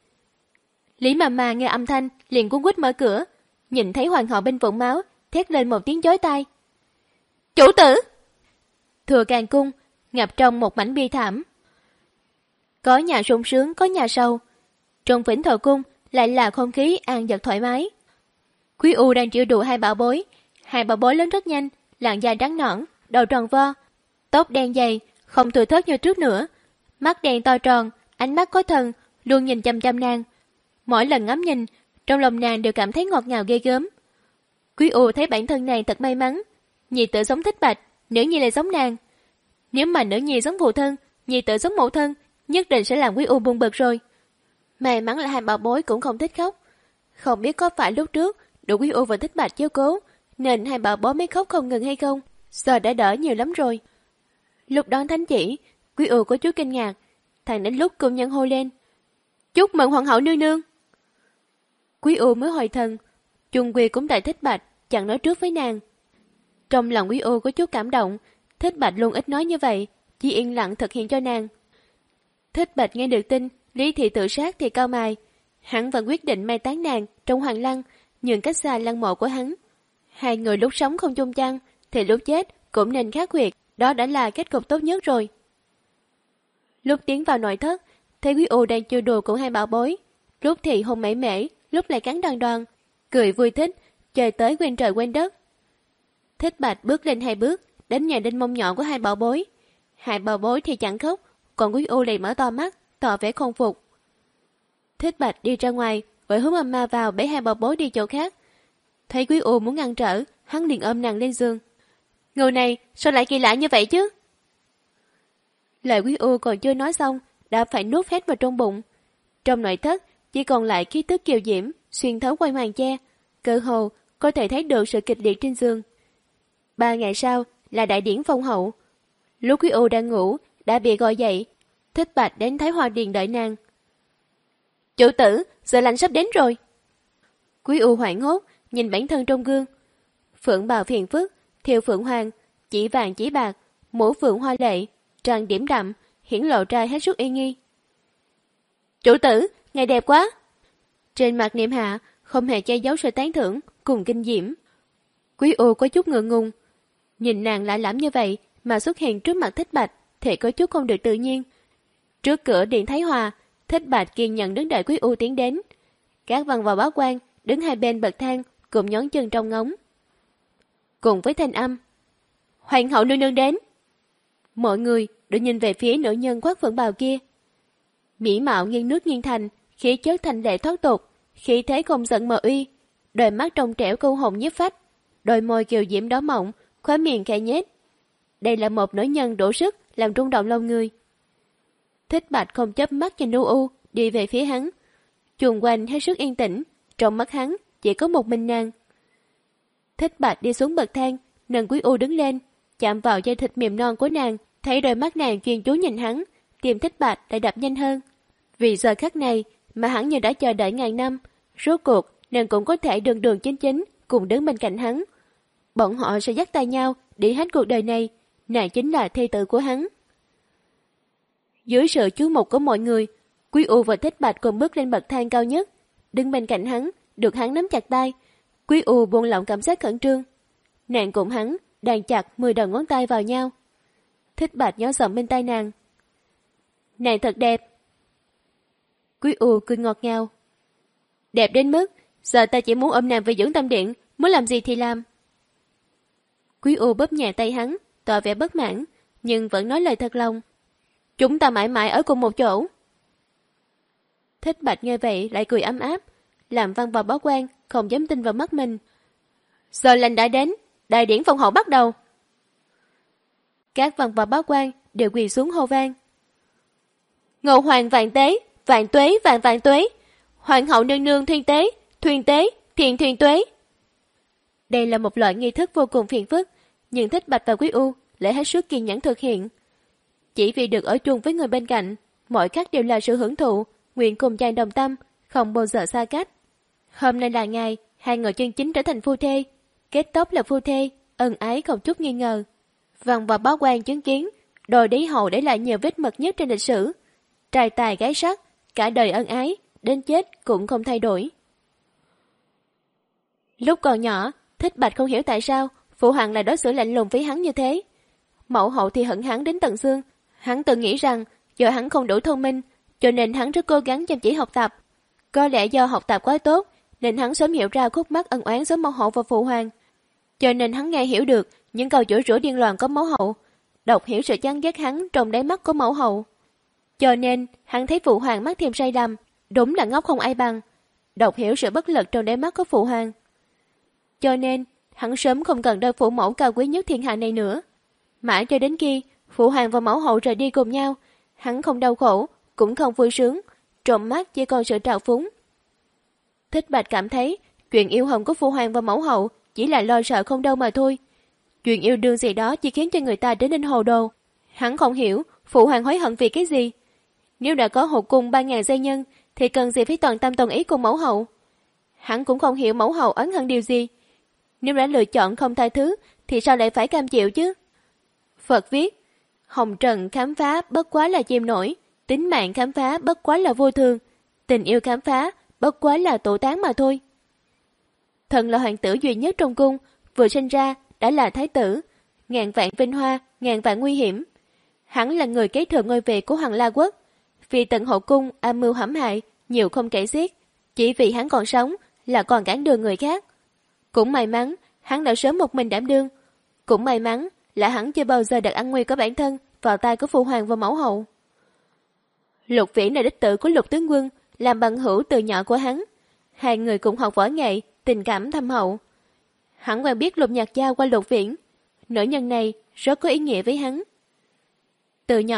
Speaker 2: Lý Mama nghe âm thanh liền cuống quýt mở cửa, nhìn thấy hoàng hậu bên vũng máu, thét lên một tiếng chói tai. Chủ tử! Thừa Càng cung ngập trong một mảnh bi thảm. Có nhà sung sướng, có nhà sâu. Trong Vĩnh Thọ cung lại là không khí an vật thoải mái. Quý U đang chịu đựng hai bảo bối, hai bảo bối lớn rất nhanh, làn da trắng nõn, đầu tròn vo, tóc đen dày, không thừa thớt như trước nữa, mắt đen to tròn, ánh mắt có thần, luôn nhìn chăm chăm nàng. Mỗi lần ngắm nhìn, trong lòng nàng đều cảm thấy ngọt ngào ghê gớm. Quý U thấy bản thân này thật may mắn, nhi tử giống Thích Bạch, nữ nhi lại giống nàng. Nếu mà nữ nhi giống phụ thân, nhi tử giống mẫu thân, nhất định sẽ làm Quý U buồn bực rồi. May mắn là hai bảo bối cũng không thích khóc. Không biết có phải lúc trước đủ Quý U và Thích Bạch chiếu cố, nên hai bảo bối mới khóc không ngừng hay không? Giờ đã đỡ nhiều lắm rồi. Lúc đón thánh chỉ, Quý U có chút kinh ngạc, thằng đến lúc công nhân hô lên. Chúc mừng hoàng hậu nương nương. Quý U mới hồi thần, chung quy cũng tại Thích Bạch, chẳng nói trước với nàng. Trong lòng Quý U có chút cảm động, Thích Bạch luôn ít nói như vậy, chỉ yên lặng thực hiện cho nàng. Thích Bạch nghe được tin Lý thị tự sát thì cau mày, hắn vẫn quyết định mai táng nàng trong hoàng lăng, nhường cách xa lăng mộ của hắn. Hai người lúc sống không chung chăn, thì lúc chết cũng nên khác huyệt, đó đã là kết cục tốt nhất rồi. Lúc tiến vào nội thất, thấy Quý U đang chơi đùa của hai bảo bối, lúc thì hôn mẩy mễ, lúc lại cắn đoan đoan, cười vui thích, chơi tới quên trời quên đất. Thích Bạch bước lên hai bước, đến nhà đinh mông nhỏ của hai bảo bối. Hai bảo bối thì chẳng khóc, còn Quý U lại mở to mắt, tỏ vẻ không phục. Thích Bạch đi ra ngoài, gọi hướng Mama vào bế hai bảo bối đi chỗ khác. Thấy Quý U muốn ngăn trở, hắn liền ôm nàng lên giường. Người này sao lại kỳ lạ như vậy chứ? Lời Quý U còn chưa nói xong, đã phải nuốt hết vào trong bụng. Trong nội thất, chỉ còn lại khí tức kiều diễm, xuyên thấu qua màn che, cơ hồ có thể thấy được sự kịch liệt trên giường. Ba ngày sau là đại điển phong hậu. Lúc Quý U đang ngủ, đã bị gọi dậy. Thích Bạch đến Thái Hoa Điền đợi nàng. Chủ tử, giờ lành sắp đến rồi. Quý U hoảng hốt, nhìn bản thân trong gương. Phượng bào phiền phức, thiêu phượng hoàng, chỉ vàng chỉ bạc, mũ phượng hoa lệ, trang điểm đậm, hiển lộ ra hết sức uy nghi. Chủ tử, ngài đẹp quá. Trên mặt Niệm Hạ không hề che giấu sự tán thưởng cùng kinh diễm. Quý U có chút ngượng ngùng, nhìn nàng lạ lẫm như vậy mà xuất hiện trước mặt Thích Bạch thì có chút không được tự nhiên. Trước cửa điện Thái Hòa, Thích Bạch kiên nhẫn đứng đợi Quý U tiến đến. Các văn vào báo quan đứng hai bên bậc thang cùng nhón chân trong ngóng. Cùng với thanh âm, Hoàng hậu nương nương đến. Mọi người đều nhìn về phía nữ nhân khoác phượng bào kia. Mỹ mạo nghiêng nước nghiêng thành, khí chất thanh lệ thoát tục, khí thế không giận mờ uy, đôi mắt trong trẻo câu hồn nhiếp phách, đôi môi kiều diễm đỏ mọng, khóe miệng khẽ nhếch. Đây là một nữ nhân đủ sức làm rung động lòng người. Thích Bạch không chớp mắt nhìn U U đi về phía hắn, chuồng quanh hết sức yên tĩnh, trong mắt hắn chỉ có một mình nàng. Thích Bạch đi xuống bậc thang, nâng Quý U đứng lên, chạm vào da thịt mềm non của nàng, thấy đôi mắt nàng chuyên chú nhìn hắn, tim Thích Bạch lại đập nhanh hơn. Vì giờ khắc này mà hắn như đã chờ đợi ngàn năm, rốt cuộc nàng cũng có thể đường đường chính chính cùng đứng bên cạnh hắn. Bọn họ sẽ dắt tay nhau đi hết cuộc đời này, nàng chính là thê tử của hắn. Dưới sự chú mục của mọi người, Quý U và Thích Bạch cùng bước lên bậc thang cao nhất, đứng bên cạnh hắn, được hắn nắm chặt tay. Quý U buông lỏng cảm giác khẩn trương. Nàng cùng hắn đàn chặt mười đầu ngón tay vào nhau. Thích Bạch nhỏ giọng bên tay nàng. Nàng thật đẹp. Quý U cười ngọt ngào. Đẹp đến mức giờ ta chỉ muốn ôm nàng về dưỡng tâm điện, muốn làm gì thì làm. Quý U bóp nhẹ tay hắn, tỏ vẻ bất mãn, nhưng vẫn nói lời thật lòng. Chúng ta mãi mãi ở cùng một chỗ. Thích Bạch nghe vậy lại cười ấm áp, làm văn vào báo quan, không dám tin vào mắt mình. Giờ lành đã đến, đại điển phong hậu bắt đầu. Các văn vào báo quan đều quỳ xuống hô vang. Ngô hoàng vạn tế, vạn tuế vạn vạn tuế, hoàng hậu nương nương thuyên tế, thuyên tế, thiền thuyên tuế. Đây là một loại nghi thức vô cùng phiền phức, nhưng Thích Bạch và Quý U lại hết sức kiên nhẫn thực hiện. Chỉ vì được ở chung với người bên cạnh, mọi cách đều là sự hưởng thụ, nguyện cùng chàng đồng tâm, không bao giờ xa cách. Hôm nay là ngày hai người chân chính trở thành phu thê, kết tóc là phu thê, ân ái không chút nghi ngờ. Văn và báo quan chứng kiến, đôi đế hậu để lại nhiều vết mực nhất trên lịch sử. Trai tài gái sắc, cả đời ân ái, đến chết cũng không thay đổi. Lúc còn nhỏ, Thích Bạch không hiểu tại sao phụ hoàng lại đối xử lạnh lùng với hắn như thế. Mẫu hậu thì hận hắn đến tận xương. Hắn tự nghĩ rằng do hắn không đủ thông minh, cho nên hắn rất cố gắng chăm chỉ học tập. Có lẽ do học tập quá tốt, nên hắn sớm hiểu ra khúc mắc ân oán giữa mẫu hậu và phụ hoàng. Cho nên hắn nghe hiểu được những câu chửi rủa điên loạn của mẫu hậu, đọc hiểu sự chán ghét hắn trong đáy mắt của mẫu hậu. Cho nên hắn thấy phụ hoàng mắc thêm sai lầm, đúng là ngốc không ai bằng, đọc hiểu sự bất lực trong đáy mắt của phụ hoàng. Cho nên hắn sớm không cần đôi phụ mẫu cao quý nhất thiên hạ này nữa. Mãi cho đến khi phụ hoàng và mẫu hậu rời đi cùng nhau, hắn không đau khổ, cũng không vui sướng, trong mắt chỉ còn sự trào phúng. Thích Bạch cảm thấy chuyện yêu hận của phụ hoàng và mẫu hậu chỉ là lo sợ không đâu mà thôi. Chuyện yêu đương gì đó chỉ khiến cho người ta trở nên hồ đồ. Hắn không hiểu phụ hoàng hối hận vì cái gì. Nếu đã có hậu cung ba ngàn giai nhân thì cần gì phải toàn tâm toàn ý cùng mẫu hậu. Hắn cũng không hiểu mẫu hậu oán hận điều gì. Nếu đã lựa chọn không tha thứ thì sao lại phải cam chịu chứ? Phật viết, hồng trần khám phá bất quá là chim nổi, tính mạng khám phá bất quá là vô thường, tình yêu khám phá bất quá là tổ tán mà thôi. Thần là hoàng tử duy nhất trong cung, vừa sinh ra đã là thái tử, ngàn vạn vinh hoa, ngàn vạn nguy hiểm. Hắn là người kế thừa ngôi vị của Hoàng La Quốc, vì tận hậu cung âm mưu hãm hại nhiều không kể xiết, chỉ vì hắn còn sống là còn cản đường người khác. Cũng may mắn hắn đã sớm một mình đảm đương, cũng may mắn là hắn chưa bao giờ đặt an nguy của bản thân vào tay của phụ hoàng và mẫu hậu. Lục Viễn là đích tử của Lục tướng quân, làm bằng hữu từ nhỏ của hắn. Hai người cũng học võ nghệ, tình cảm thâm hậu. Hắn quen biết Lục Nhạc Giao qua Lục Viễn, nữ nhân này rất có ý nghĩa với hắn. Từ nhỏ,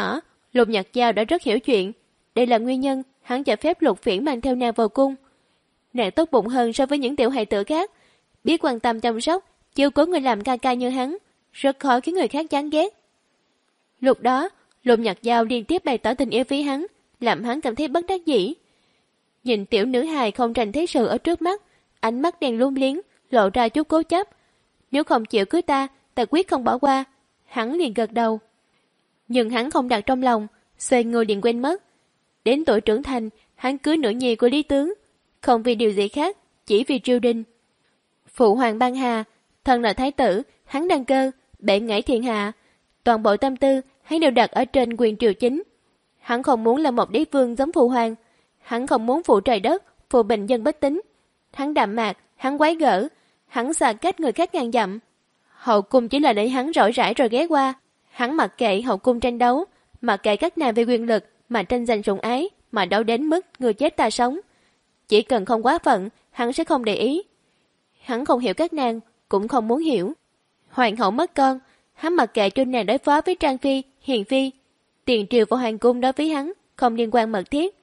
Speaker 2: Lục Nhật Giao đã rất hiểu chuyện, đây là nguyên nhân hắn cho phép Lục Viễn mang theo nàng vào cung. Nàng tốt bụng hơn so với những tiểu hài tử khác, biết quan tâm chăm sóc, chiếu cố người làm ca ca như hắn, rất khó khiến người khác chán ghét. Lúc đó, Lục Nhật Giao liên tiếp bày tỏ tình yêu với hắn, làm hắn cảm thấy bất đắc dĩ. Nhìn tiểu nữ hài không tranh thế sự ở trước mắt, ánh mắt đèn lung liếng, lộ ra chút cố chấp. Nếu không chịu cưới ta, ta quyết không bỏ qua. Hắn liền gật đầu. Nhưng hắn không đặt trong lòng, xoay người liền quên mất. Đến tuổi trưởng thành, hắn cưới nữ nhi của Lý Tướng, không vì điều gì khác, chỉ vì triều đình. Phụ hoàng ban hà, thân là thái tử, hắn đăng cơ, bệ nghệ thiên hạ. Toàn bộ tâm tư, hắn đều đặt ở trên quyền triều chính. Hắn không muốn là một đế vương giống phụ hoàng. Hắn không muốn phụ trời đất, phụ bình dân bất tín. Hắn đạm mạc, hắn quái gở, hắn xa cách người khác ngàn dặm. Hậu cung chỉ là để hắn rỗi rãi rồi ghé qua. Hắn mặc kệ hậu cung tranh đấu, mặc kệ các nàng về quyền lực mà tranh giành sủng ái, mà đấu đến mức người chết ta sống. Chỉ cần không quá phận, hắn sẽ không để ý. Hắn không hiểu các nàng, cũng không muốn hiểu. Hoàng hậu mất con, hắn mặc kệ cho nàng đối phó với Trang Phi, Hiền Phi. Tiền triều vào hoàng cung đối với hắn không liên quan mật thiết.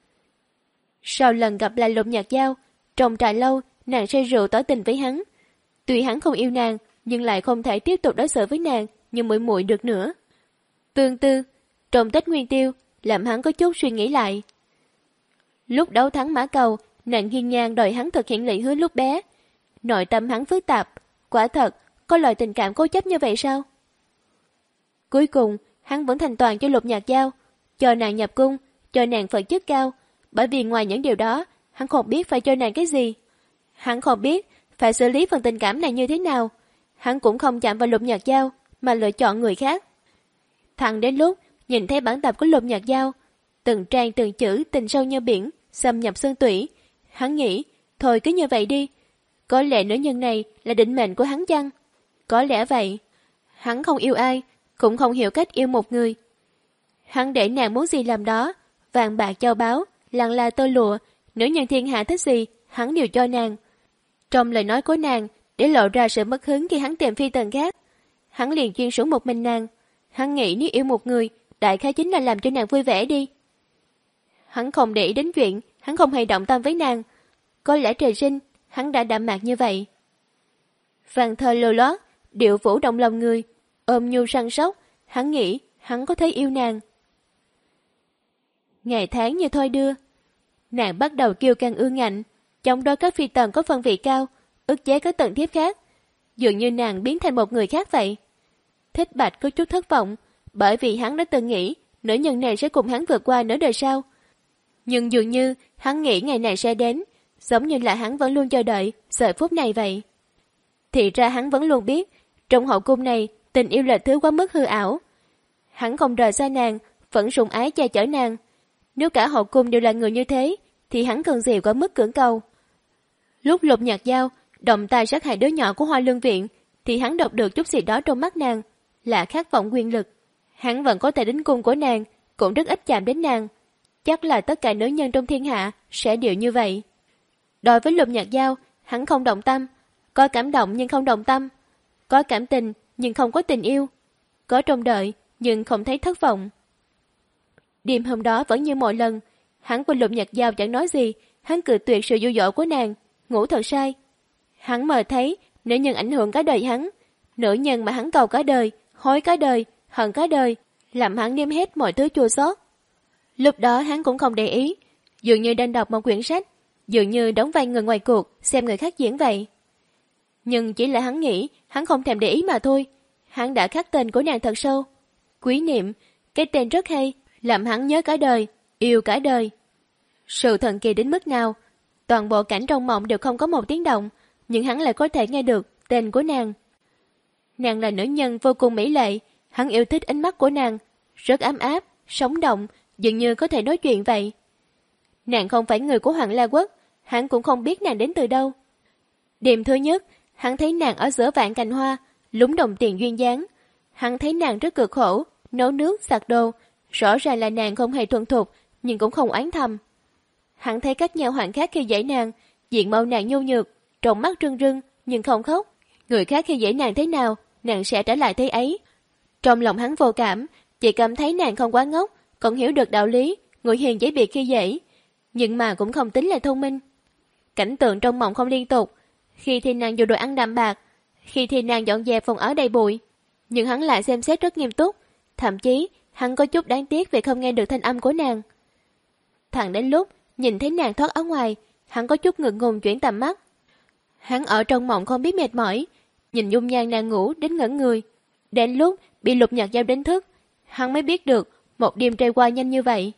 Speaker 2: Sau lần gặp lại Lục Nhật Giao, trong trà lâu, nàng say rượu tỏ tình với hắn. Tuy hắn không yêu nàng, nhưng lại không thể tiếp tục đối xử với nàng như muội muội được nữa. Tương tư, trong Tết Nguyên Tiêu, làm hắn có chút suy nghĩ lại. Lúc đấu thắng Mã Cầu, nàng hiên ngang đòi hắn thực hiện lời hứa lúc bé. Nội tâm hắn phức tạp, quả thật, có loại tình cảm cố chấp như vậy sao? Cuối cùng, hắn vẫn thành toàn cho Lục Nhật Giao, cho nàng nhập cung, cho nàng phận chức cao, bởi vì ngoài những điều đó, hắn không biết phải cho nàng cái gì. Hắn không biết phải xử lý phần tình cảm này như thế nào. Hắn cũng không chạm vào Lục Nhật Giao, mà lựa chọn người khác. Thẳng đến lúc nhìn thấy bản tập của Lục Nhật Giao, từng trang từng chữ tình sâu như biển, xâm nhập xương tủy, hắn nghĩ, thôi cứ như vậy đi. Có lẽ nữ nhân này là định mệnh của hắn chăng? Có lẽ vậy. Hắn không yêu ai, cũng không hiểu cách yêu một người. Hắn để nàng muốn gì làm đó, vàng bạc châu báu, lăng la tơ lụa, nữ nhân thiên hạ thích gì, hắn đều cho nàng. Trong lời nói của nàng, để lộ ra sự mất hứng khi hắn tìm phi tần khác. Hắn liền chuyên xuống một mình nàng. Hắn nghĩ nếu yêu một người, đại khái chính là làm cho nàng vui vẻ đi. Hắn không để ý đến chuyện, hắn không hề động tâm với nàng. Có lẽ trời sinh, hắn đã đạm mạc như vậy. Vàng thơ lô lót, điệu vũ động lòng người, ôm nhu săn sóc, hắn nghĩ hắn có thể yêu nàng. Ngày tháng như thôi đưa, nàng bắt đầu kiêu căng ương ngạnh, trong đó các phi tần có phân vị cao, ức chế các tầng thiếp khác, dường như nàng biến thành một người khác vậy. Thích Bạch có chút thất vọng, bởi vì hắn đã từng nghĩ nữ nhân này sẽ cùng hắn vượt qua nửa đời sau. Nhưng dường như hắn nghĩ ngày này sẽ đến, giống như là hắn vẫn luôn chờ đợi giờ phút này vậy. Thì ra hắn vẫn luôn biết, trong hậu cung này tình yêu là thứ quá mức hư ảo. Hắn không rời xa nàng, vẫn sủng ái che chở nàng. Nếu cả hậu cung đều là người như thế, thì hắn cần gì quá mức cưỡng cầu. Lúc Lục Nhật Giao động tay sát hại đứa nhỏ của Hoa Lương Viện, thì hắn đọc được chút gì đó trong mắt nàng, là khát vọng quyền lực. Hắn vẫn có thể đến cung của nàng, cũng rất ít chạm đến nàng. Chắc là tất cả nữ nhân trong thiên hạ sẽ đều như vậy. Đối với Lục Nhật Giao, hắn không động tâm, có cảm động nhưng không động tâm, có cảm tình nhưng không có tình yêu, có trông đợi nhưng không thấy thất vọng. Đêm hôm đó vẫn như mọi lần, hắn và Lục Nhật Giao chẳng nói gì, hắn cự tuyệt sự dụ dỗ của nàng, ngủ thật sai. Hắn mơ thấy nữ nhân ảnh hưởng cả đời hắn, nữ nhân mà hắn cầu cả đời, hối cả đời, hận cả đời, làm hắn nếm hết mọi thứ chua xót. Lúc đó hắn cũng không để ý, dường như đang đọc một quyển sách, dường như đóng vai người ngoài cuộc xem người khác diễn vậy. Nhưng chỉ là hắn nghĩ hắn không thèm để ý mà thôi. Hắn đã khắc tên của nàng thật sâu. Quý Niệm, cái tên rất hay, làm hắn nhớ cả đời, yêu cả đời. Sự thần kỳ đến mức nào, toàn bộ cảnh trong mộng đều không có một tiếng động, nhưng hắn lại có thể nghe được tên của nàng. Nàng là nữ nhân vô cùng mỹ lệ, hắn yêu thích ánh mắt của nàng, rất ấm áp, sống động, dường như có thể nói chuyện vậy. Nàng không phải người của Hoàng La Quốc, hắn cũng không biết nàng đến từ đâu. Đêm thứ nhất, hắn thấy nàng ở giữa vạn cành hoa, lúng đồng tiền duyên dáng. Hắn thấy nàng rất cực khổ, nấu nước, giặt đồ, rõ ràng là nàng không hề thuần thục, nhưng cũng không oán thầm. Hắn thấy cách nhau hoàng khác khi dễ nàng, diện mạo nàng nhu nhược, trong mắt rưng rưng nhưng không khóc. Người khác khi dễ nàng thế nào, nàng sẽ trả lại thế ấy. Trong lòng hắn vô cảm, chỉ cảm thấy nàng không quá ngốc, còn hiểu được đạo lý, người hiền dễ bị khi dễ, nhưng mà cũng không tính là thông minh. Cảnh tượng trong mộng không liên tục, khi thì nàng dù đồ ăn đạm bạc, khi thì nàng dọn dẹp phòng ở đầy bụi, nhưng hắn lại xem xét rất nghiêm túc, thậm chí hắn có chút đáng tiếc vì không nghe được thanh âm của nàng. Thẳng đến lúc nhìn thấy nàng thoát áo ngoài, hắn có chút ngượng ngùng chuyển tầm mắt. Hắn ở trong mộng không biết mệt mỏi, nhìn dung nhan nàng ngủ đến ngẩn người. Đến lúc bị Lục Nhạc Dao đánh thức, hắn mới biết được một đêm trôi qua nhanh như vậy.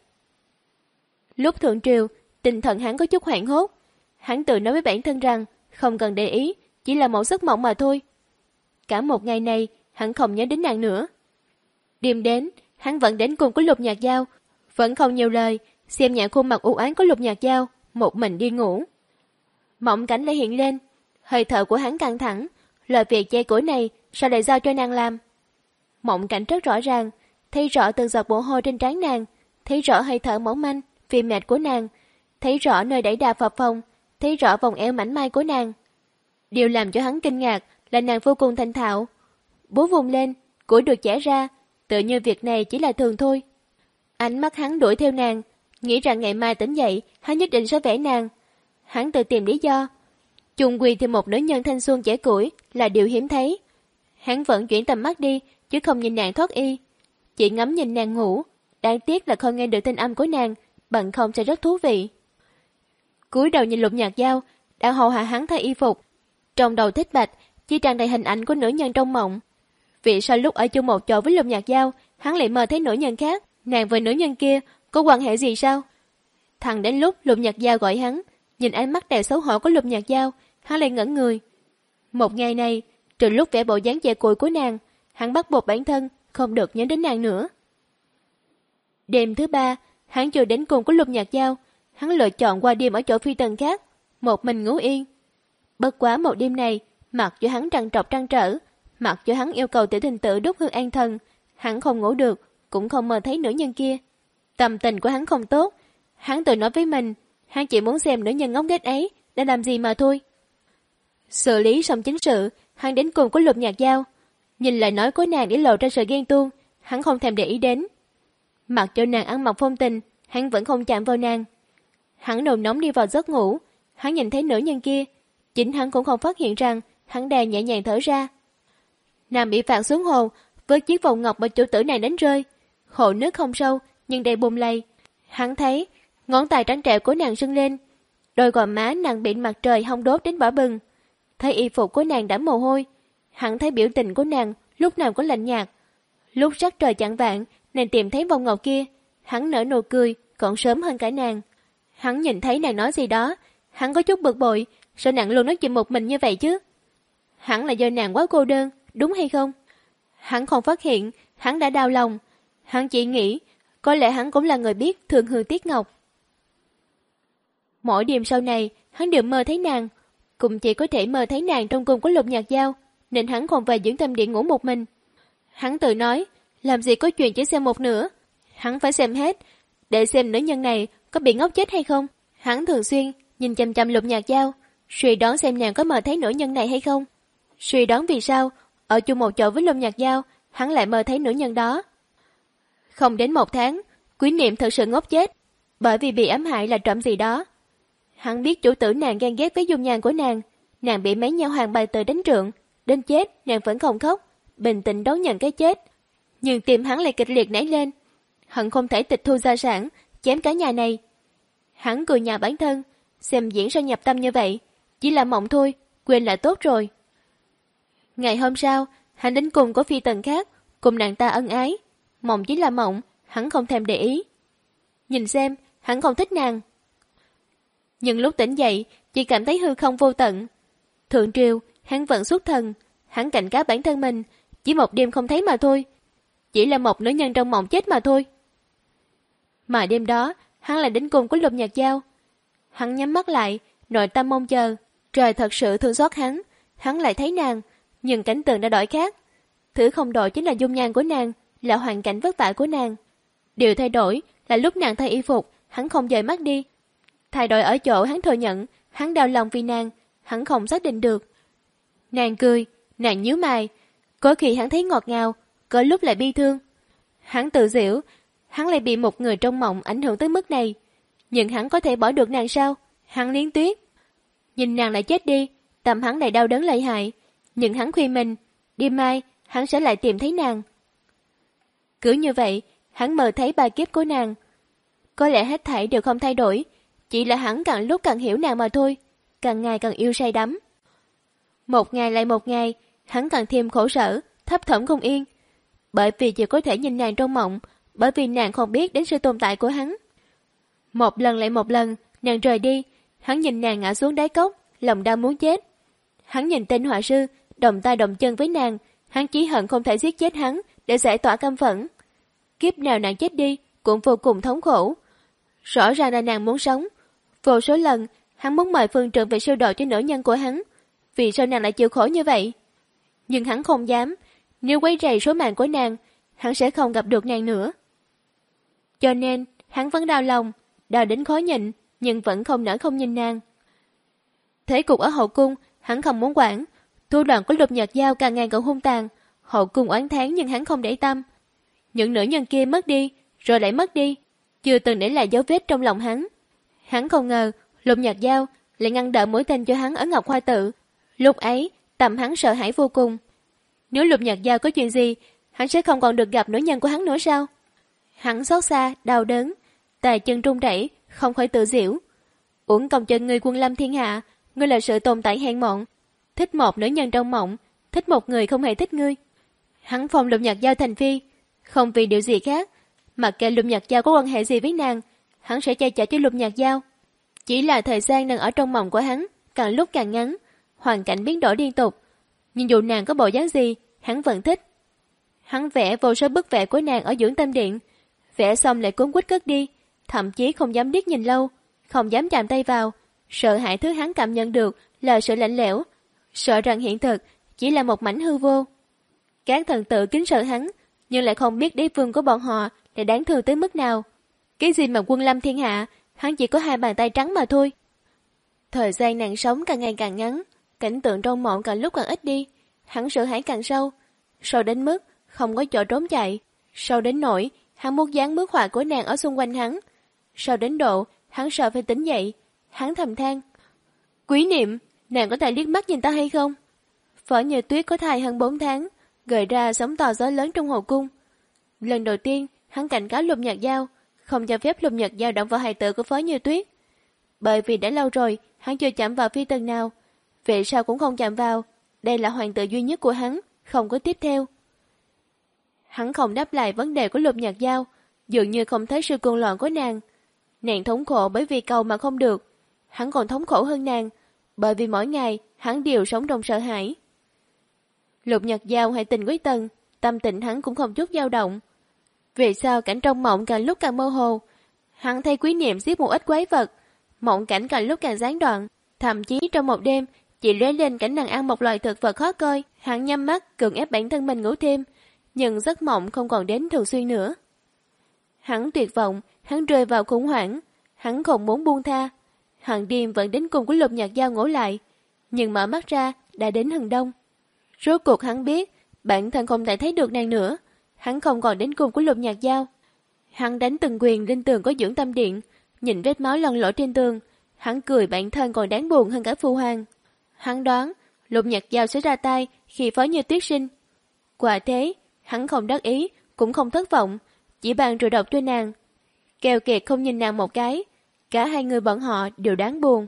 Speaker 2: Lúc thượng triều, tinh thần hắn có chút hoảng hốt. Hắn tự nói với bản thân rằng không cần để ý, chỉ là một giấc mộng mà thôi. Cả một ngày này, hắn không nhớ đến nàng nữa. Đêm đến, hắn vẫn đến cùng của Lục Nhạc Dao, vẫn không nhiều lời, xem nhẹ khuôn mặt u ám của Lục Nhạc Dao, một mình đi ngủ. Mộng cảnh lại hiện lên, hơi thở của hắn căng thẳng, lời việc che củi này sao lại giao cho nàng làm? Mộng cảnh rất rõ ràng, thấy rõ từng giọt mồ hôi trên trán nàng, thấy rõ hơi thở mỏng manh, vì mệt của nàng, thấy rõ nơi đẩy đà phập phồng, thấy rõ vòng eo mảnh mai của nàng. Điều làm cho hắn kinh ngạc là nàng vô cùng thành thạo. Búa vùng lên, củi được chẻ ra, tự như việc này chỉ là thường thôi. Ánh mắt hắn đuổi theo nàng, nghĩ rằng ngày mai tỉnh dậy, hắn nhất định sẽ vẽ nàng. Hắn tự tìm lý do. Chung quy thì một nữ nhân thanh xuân chẻ củi là điều hiếm thấy. Hắn vẫn chuyển tầm mắt đi, chứ không nhìn nàng thoát y. Chỉ ngắm nhìn nàng ngủ, đáng tiếc là không nghe được thanh âm của nàng, bằng không sẽ rất thú vị. Cúi đầu nhìn Lục Nhạc Dao, đang hầu hạ hắn thay y phục. Trong đầu Thích Bạch chỉ tràn đầy hình ảnh của nữ nhân trong mộng. Vì sao lúc ở chung một chỗ với Lục Nhạc Dao, hắn lại mơ thấy nữ nhân khác? Nàng với nữ nhân kia có quan hệ gì sao? Thằng đến lúc Lục Nhạc Dao gọi hắn, nhìn ánh mắt đầy xấu hổ của Lục Nhạc Dao, hắn lại ngẩn người. Một ngày này, trừ lúc vẽ bộ dáng chẻ củi của nàng, hắn bắt buộc bản thân không được nhớ đến nàng nữa. Đêm thứ ba, hắn chưa đến cùng của Lục Nhạc Dao, hắn lựa chọn qua đêm ở chỗ phi tần khác, một mình ngủ yên. Bất quá một đêm này, mặc cho hắn trằn trọc trăn trở, mặc cho hắn yêu cầu Tiểu Tình Tử đốt hương an thần, hắn không ngủ được, cũng không mơ thấy nữ nhân kia. Tâm tình của hắn không tốt, hắn tự nói với mình, hắn chỉ muốn xem nữ nhân ngốc nghếch ấy đã làm gì mà thôi. Xử lý xong chính sự, hắn đến cùng của Lục Nhạc Dao, nhìn lời nói của nàng để lộ ra sự ghen tuông, hắn không thèm để ý đến. Mặc cho nàng ăn mặc phong tình, hắn vẫn không chạm vào nàng. Hắn nồng nóng đi vào giấc ngủ, hắn nhìn thấy nữ nhân kia, chính hắn cũng không phát hiện rằng hắn đang nhẹ nhàng thở ra. Nàng bị phạt xuống hồ với chiếc vòng ngọc mà chủ tử này đánh rơi. Hồ nước không sâu nhưng đầy bùn lầy. Hắn thấy ngón tay trắng trẻo của nàng sưng lên, đôi gò má nàng bị mặt trời hong đốt đến đỏ bừng. Thấy y phục của nàng đã mồ hôi, hắn thấy biểu tình của nàng lúc nào cũng lạnh nhạt. Lúc sắc trời chạng vạng, nàng tìm thấy vòng ngọc kia, hắn nở nụ cười còn sớm hơn cả nàng. Hắn nhìn thấy nàng nói gì đó, hắn có chút bực bội, sao nàng luôn nói chuyện một mình như vậy chứ? Hắn là do nàng quá cô đơn, đúng hay không? Hắn không phát hiện, hắn đã đau lòng. Hắn chỉ nghĩ, có lẽ hắn cũng là người biết thương hương tiếc ngọc. Mỗi đêm sau này, hắn đều mơ thấy nàng, cũng chỉ có thể mơ thấy nàng trong cung của Lục Nhạc Dao, nên hắn còn về dưỡng tâm điện ngủ một mình. Hắn tự nói, làm gì có chuyện chỉ xem một nửa, hắn phải xem hết, để xem nữ nhân này có bị ngốc chết hay không. Hắn thường xuyên nhìn chằm chằm Lục Nhạc Dao, suy đoán xem nàng có mơ thấy nữ nhân này hay không. Suy đoán vì sao, ở chung một chỗ với Lục Nhạc Dao, hắn lại mơ thấy nữ nhân đó. Không đến một tháng, Quý Niệm thật sự ngốc chết, bởi vì bị ám hại là trộm gì đó. Hắn biết chủ tử nàng ghen ghét với dung nhan của nàng, nàng bị mấy nha hoàng bài từ đánh trượng, đến chết nàng vẫn không khóc, bình tĩnh đón nhận cái chết. Nhưng tim hắn lại kịch liệt nảy lên, hận không thể tịch thu gia sản, chém cả nhà này. Hắn cười nhạo bản thân, xem diễn sao nhập tâm như vậy, chỉ là mộng thôi, quên là tốt rồi. Ngày hôm sau, hắn đến cùng có phi tần khác, cùng nàng ta ân ái. Mộng chỉ là mộng, hắn không thèm để ý. Nhìn xem, hắn không thích nàng. Nhưng lúc tỉnh dậy, chỉ cảm thấy hư không vô tận. Thượng triều, hắn vẫn xuất thần, hắn cảnh cáo bản thân mình, chỉ một đêm không thấy mà thôi. Chỉ là một nữ nhân trong mộng chết mà thôi. Mà đêm đó, hắn lại đến cùng của Lục Nhạc Dao. Hắn nhắm mắt lại, nội tâm mong chờ. Trời thật sự thương xót hắn, hắn lại thấy nàng, nhưng cảnh tượng đã đổi khác. Thứ không đổi chính là dung nhan của nàng, là hoàn cảnh vất vả của nàng. Điều thay đổi là lúc nàng thay y phục, hắn không dời mắt đi. Thay đổi ở chỗ hắn thừa nhận, hắn đau lòng vì nàng, hắn không xác định được. Nàng cười, nàng nhíu mày, có khi hắn thấy ngọt ngào, có lúc lại bi thương. Hắn tự giễu, Hắn lại bị một người trong mộng ảnh hưởng tới mức này. Nhưng hắn có thể bỏ được nàng sao? Hắn liến tuyết. Nhìn nàng lại chết đi, tâm hắn lại đau đớn lợi hại. Nhưng hắn khuyên mình, đêm mai hắn sẽ lại tìm thấy nàng. Cứ như vậy, hắn mơ thấy ba kiếp của nàng. Có lẽ hết thảy đều không thay đổi, chỉ là hắn càng lúc càng hiểu nàng mà thôi, càng ngày càng yêu say đắm. Một ngày lại một ngày, hắn càng thêm khổ sở, thấp thỏm không yên. Bởi vì chỉ có thể nhìn nàng trong mộng, bởi vì nàng không biết đến sự tồn tại của hắn. Một lần lại một lần, nàng rời đi, hắn nhìn nàng ngã xuống đáy cốc, lòng đau muốn chết. Hắn nhìn tên họa sư, đồng tay đồng chân với nàng, hắn chỉ hận không thể giết chết hắn để giải tỏa căm phẫn. Kiếp nào nàng chết đi cũng vô cùng thống khổ. Rõ ràng là nàng muốn sống. Vô số lần hắn muốn mời Phương Trượng về siêu độ cho nữ nhân của hắn. Vì sao nàng lại chịu khổ như vậy? Nhưng hắn không dám. Nếu quấy rầy số mạng của nàng, hắn sẽ không gặp được nàng nữa. Cho nên hắn vẫn đau lòng, đau đến khó nhịn, nhưng vẫn không nỡ không nhìn nàng. Thế cục ở hậu cung hắn không muốn quản. Thủ đoạn của Lục Nhật Giao càng ngày càng hung tàn. Hậu cung oán thán nhưng hắn không để tâm. Những nữ nhân kia mất đi, rồi lại mất đi, chưa từng để lại dấu vết trong lòng hắn. Hắn không ngờ Lục Nhật Giao lại ngăn đỡ mũi tên cho hắn ở Ngọc Hoa Tự. Lúc ấy tâm hắn sợ hãi vô cùng. Nếu Lục Nhật Giao có chuyện gì, hắn sẽ không còn được gặp nữ nhân của hắn nữa sao? Hắn xót xa, đau đớn, tay chân run rẩy, không khỏi tự giễu. Uổng công cho ngươi Quân Lâm thiên hạ, ngươi là sự tồn tại hèn mọn, thích một nữ nhân trong mộng, thích một người không hề thích ngươi. Hắn phong Lục Nhật Giao thành phi, không vì điều gì khác, mặc kệ Lục Nhật Giao có quan hệ gì với nàng, hắn sẽ che chở cho Lục Nhật Giao. Chỉ là thời gian đang ở trong mộng của hắn càng lúc càng ngắn, hoàn cảnh biến đổi liên tục, nhưng dù nàng có bộ dáng gì, hắn vẫn thích. Hắn vẽ vô số bức vẽ của nàng ở Dưỡng Tâm Điện, vẽ xong lại cuốn quýt cất đi, thậm chí không dám liếc nhìn lâu, không dám chạm tay vào, sợ hãi thứ hắn cảm nhận được là sự lạnh lẽo, sợ rằng hiện thực chỉ là một mảnh hư vô. Các thần tử kính sợ hắn, nhưng lại không biết đế vương của bọn họ là đáng thương tới mức nào. Cái gì mà Quân Lâm thiên hạ, hắn chỉ có hai bàn tay trắng mà thôi. Thời gian nàng sống càng ngày càng ngắn, cảnh tượng trong mộng càng lúc càng ít đi, hắn sợ hãi càng sâu, sâu đến mức không có chỗ trốn chạy, sâu đến nỗi hắn muốn dán bức họa của nàng ở xung quanh hắn, sâu đến độ hắn sợ phải tỉnh dậy. Hắn thầm than, Quý Niệm, nàng có thể liếc mắt nhìn ta hay không? Phở Như Tuyết có thai hơn bốn tháng, gợi ra sóng to gió lớn trong hậu cung. Lần đầu tiên hắn cảnh cáo Lục Nhật Giao không cho phép Lục Nhật Giao động vào hài tử của Phở Như Tuyết, bởi vì đã lâu rồi hắn chưa chạm vào phi tần nào, về sau cũng không chạm vào. Đây là hoàng tử duy nhất của hắn, không có tiếp theo. Hắn không đáp lại vấn đề của Lục Nhật Giao, dường như không thấy sự cuồng loạn của nàng. Nàng thống khổ bởi vì cầu mà không được, hắn còn thống khổ hơn nàng, bởi vì mỗi ngày hắn đều sống trong sợ hãi. Lục Nhật Giao hay tình quyết tần, tâm tình hắn cũng không chút dao động. Vì sao cảnh trong mộng càng lúc càng mơ hồ? Hắn thấy Quý Niệm giết một ít quái vật, mộng cảnh càng lúc càng gián đoạn, thậm chí trong một đêm chỉ lóe lên cảnh nàng ăn một loại thực vật khó coi. Hắn nhắm mắt cưỡng ép bản thân mình ngủ thêm, nhưng giấc mộng không còn đến thường xuyên nữa. Hắn tuyệt vọng, hắn rơi vào khủng hoảng, hắn không muốn buông tha. Hàng đêm vẫn đến cùng của Lục Nhật Giao ngủ lại, nhưng mở mắt ra đã đến hừng đông. Rốt cuộc hắn biết bản thân không thể thấy được nàng nữa, hắn không còn đến cùng của Lục Nhật Giao. Hắn đánh từng quyền lên tường có Dưỡng Tâm Điện, nhìn vết máu lăn lỗ trên tường, hắn cười bản thân còn đáng buồn hơn cả phu hoàng. Hắn đoán Lục Nhật Giao sẽ ra tay khi Phó Như Tuyết sinh. Quả thế, hắn không đắc ý, cũng không thất vọng, chỉ bàn rượu độc cho nàng. Keo kiệt không nhìn nàng một cái, cả hai người bọn họ đều đáng buồn.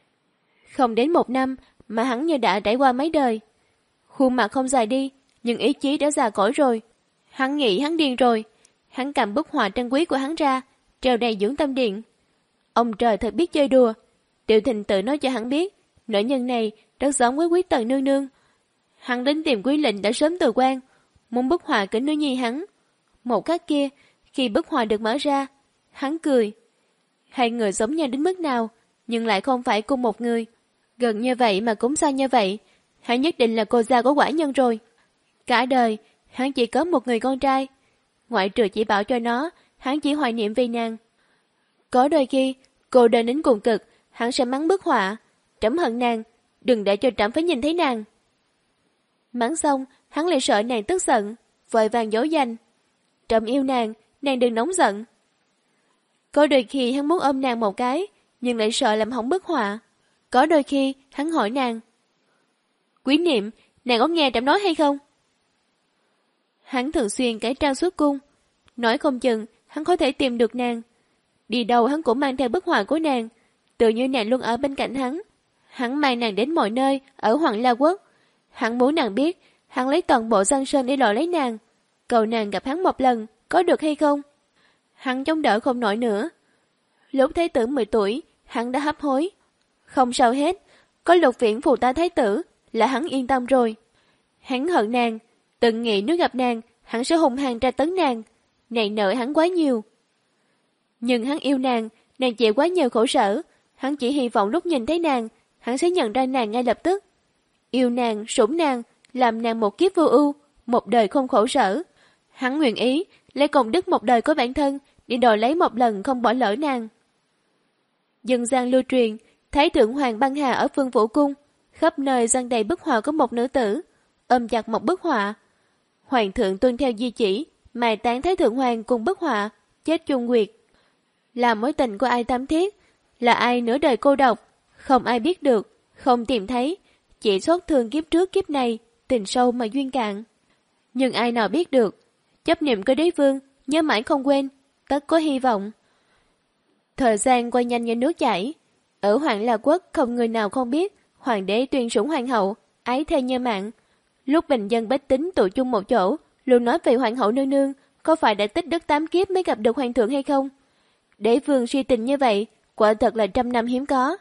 Speaker 2: Không đến một năm mà hắn như đã trải qua mấy đời. Khuôn mặt không dài đi, nhưng ý chí đã già cỗi rồi. Hắn nghĩ hắn điên rồi. Hắn cầm bức họa trân quý của hắn ra, treo đầy Dưỡng Tâm Điện. Ông trời thật biết chơi đùa. Tiểu Thịnh tự nói cho hắn biết, nữ nhân này rất giống với Quý Tần nương nương. Hắn đến tìm Quý Lệnh đã sớm từ quan, muốn bức họa kính nữ nhi hắn. Một khắc kia, khi bức họa được mở ra, hắn cười. Hai người giống nhau đến mức nào, nhưng lại không phải cùng một người. Gần như vậy mà cũng xa như vậy, hắn nhất định là cô gia của quả nhân rồi. Cả đời, hắn chỉ có một người con trai. Ngoại trừ chỉ bảo cho nó, hắn chỉ hoài niệm về nàng. Có đôi khi, cô đơn đến cùng cực, hắn sẽ mắng bức họa. Trẫm hận nàng, đừng để cho trẫm phải nhìn thấy nàng. Mắng xong, hắn lại sợ nàng tức giận, vội vàng dỗ dành. Trẫm yêu nàng, nàng đừng nóng giận. Có đôi khi hắn muốn ôm nàng một cái, nhưng lại sợ làm hỏng bức họa. Có đôi khi hắn hỏi nàng, Quý Niệm, nàng có nghe trẫm nói hay không? Hắn thường xuyên cải trang xuất cung, nói không chừng hắn có thể tìm được nàng. Đi đâu hắn cũng mang theo bức họa của nàng, tự như nàng luôn ở bên cạnh hắn. Hắn mang nàng đến mọi nơi ở Hoàng La Quốc. Hắn muốn nàng biết, hắn lấy toàn bộ Giang Sơn để đòi lấy nàng. Cầu nàng gặp hắn một lần, có được hay không? Hắn chống đỡ không nổi nữa. Lúc Thái tử mười tuổi, hắn đã hấp hối. Không sao hết, có Lục Viễn phụ tá Thái tử là hắn yên tâm rồi. Hắn hận nàng, từng nghĩ nếu gặp nàng, hắn sẽ hung hăng tra tấn nàng. Nàng nợ hắn quá nhiều. Nhưng hắn yêu nàng, nàng chịu quá nhiều khổ sở. Hắn chỉ hy vọng lúc nhìn thấy nàng, hắn sẽ nhận ra nàng ngay lập tức. Yêu nàng, sủng nàng, làm nàng một kiếp vô ưu, một đời không khổ sở. Hắn nguyện ý lấy công đức một đời của bản thân để đòi lấy một lần không bỏ lỡ nàng. Dân gian lưu truyền, Thái thượng hoàng băng hà ở Phương Vũ Cung, khắp nơi dăng đầy bức họa của một nữ tử, ôm chặt một bức họa. Hoàng thượng tuân theo di chỉ, mai táng Thái thượng hoàng cùng bức họa, chết chung quyệt. Là mối tình của ai thắm thiết, là ai nửa đời cô độc, không ai biết được, không tìm thấy, chỉ xót thương kiếp trước kiếp này, tình sâu mà duyên cạn. Nhưng ai nào biết được, chấp niệm của đế vương, nhớ mãi không quên, tất có hy vọng. Thời gian qua nhanh như nước chảy, ở Hoàng La Quốc không người nào không biết, hoàng đế tuyên sủng hoàng hậu, ái thê như mạng. Lúc bình dân bách tính tụ chung một chỗ, luôn nói về hoàng hậu nương nương, có phải đã tích đức tám kiếp mới gặp được hoàng thượng hay không? Đế vương suy tình như vậy, quả thật là trăm năm hiếm có.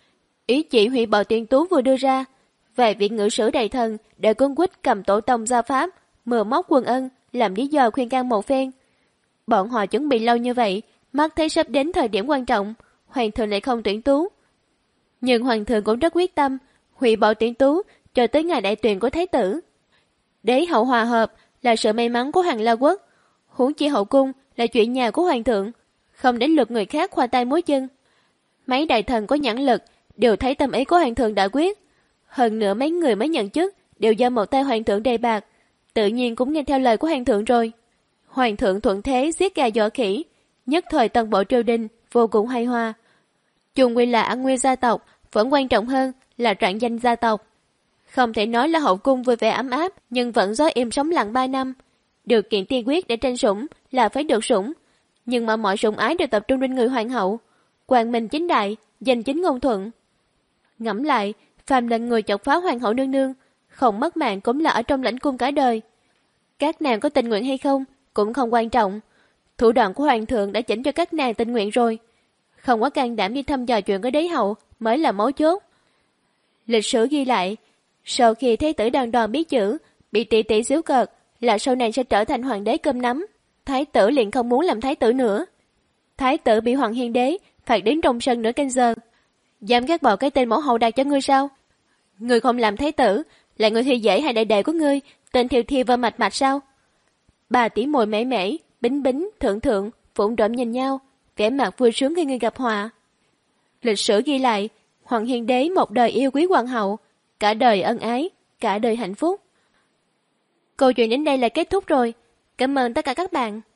Speaker 2: Ý chỉ hủy bỏ tuyên tú vừa đưa ra, vài vị ngự sử đại thần để quân quýt cầm tổ tông gia pháp, mừa móc quần ân, làm lý do khuyên can một phen. Bọn họ chuẩn bị lâu như vậy, mắt thấy sắp đến thời điểm quan trọng, hoàng thượng lại không tuyển tú. Nhưng hoàng thượng cũng rất quyết tâm, hủy bỏ tuyển tú cho tới ngày đại tuyển của thái tử. Đế hậu hòa hợp là sự may mắn của Hoàng La Quốc, huống chi hậu cung là chuyện nhà của hoàng thượng, không đến lượt người khác khoa tay múa chân. Mấy đại thần có nhãn lực đều thấy tâm ý của hoàng thượng đã quyết. Hơn nữa mấy người mới nhận chức đều do một tay hoàng thượng đề bạc, tự nhiên cũng nghe theo lời của hoàng thượng rồi. Hoàng thượng thuận thế giết gà dọa khỉ, nhất thời toàn bộ triều đình vô cùng hài hòa. Chung quy là an nguy gia tộc, vẫn quan trọng hơn là rạng danh gia tộc. Không thể nói là hậu cung vui vẻ ấm áp, nhưng vẫn gió im sóng lặng ba năm. Điều kiện tiên quyết để tranh sủng là phải được sủng, nhưng mà mọi sủng ái đều tập trung trên người hoàng hậu. Quang minh chính đại, danh chính ngôn thuận. Ngẫm lại, phàm là người chọc phá hoàng hậu nương nương, không mất mạng cũng là ở trong lãnh cung cả đời. Các nàng có tình nguyện hay không cũng không quan trọng. Thủ đoạn của hoàng thượng đã chỉnh cho các nàng tình nguyện rồi. Không có can đảm đi thăm dò chuyện của đế hậu mới là mấu chốt. Lịch sử ghi lại, sau khi thái tử Đan Đoan biết chữ, bị tỷ tỷ giễu cợt, là sau này sẽ trở thành hoàng đế cơm nắm. Thái tử liền không muốn làm thái tử nữa. Thái tử bị Hoàng Hiên đế phạt đến trong sân nửa canh giờ. Dám gác bỏ cái tên mẫu hậu đặt cho ngươi sao? Ngươi không làm thái tử, là người thi dễ hay đại đệ của ngươi, tên thiều thiều và mạch mạch sao? Bà tỷ muội mễ mễ, bính bính, thượng thượng, phụng trộm nhìn nhau, vẻ mặt vui sướng khi ngươi gặp họa. Lịch sử ghi lại, Hoàng Hiên đế một đời yêu quý hoàng hậu, cả đời ân ái, cả đời hạnh phúc. Câu chuyện đến đây là kết thúc rồi. Cảm ơn tất cả các bạn.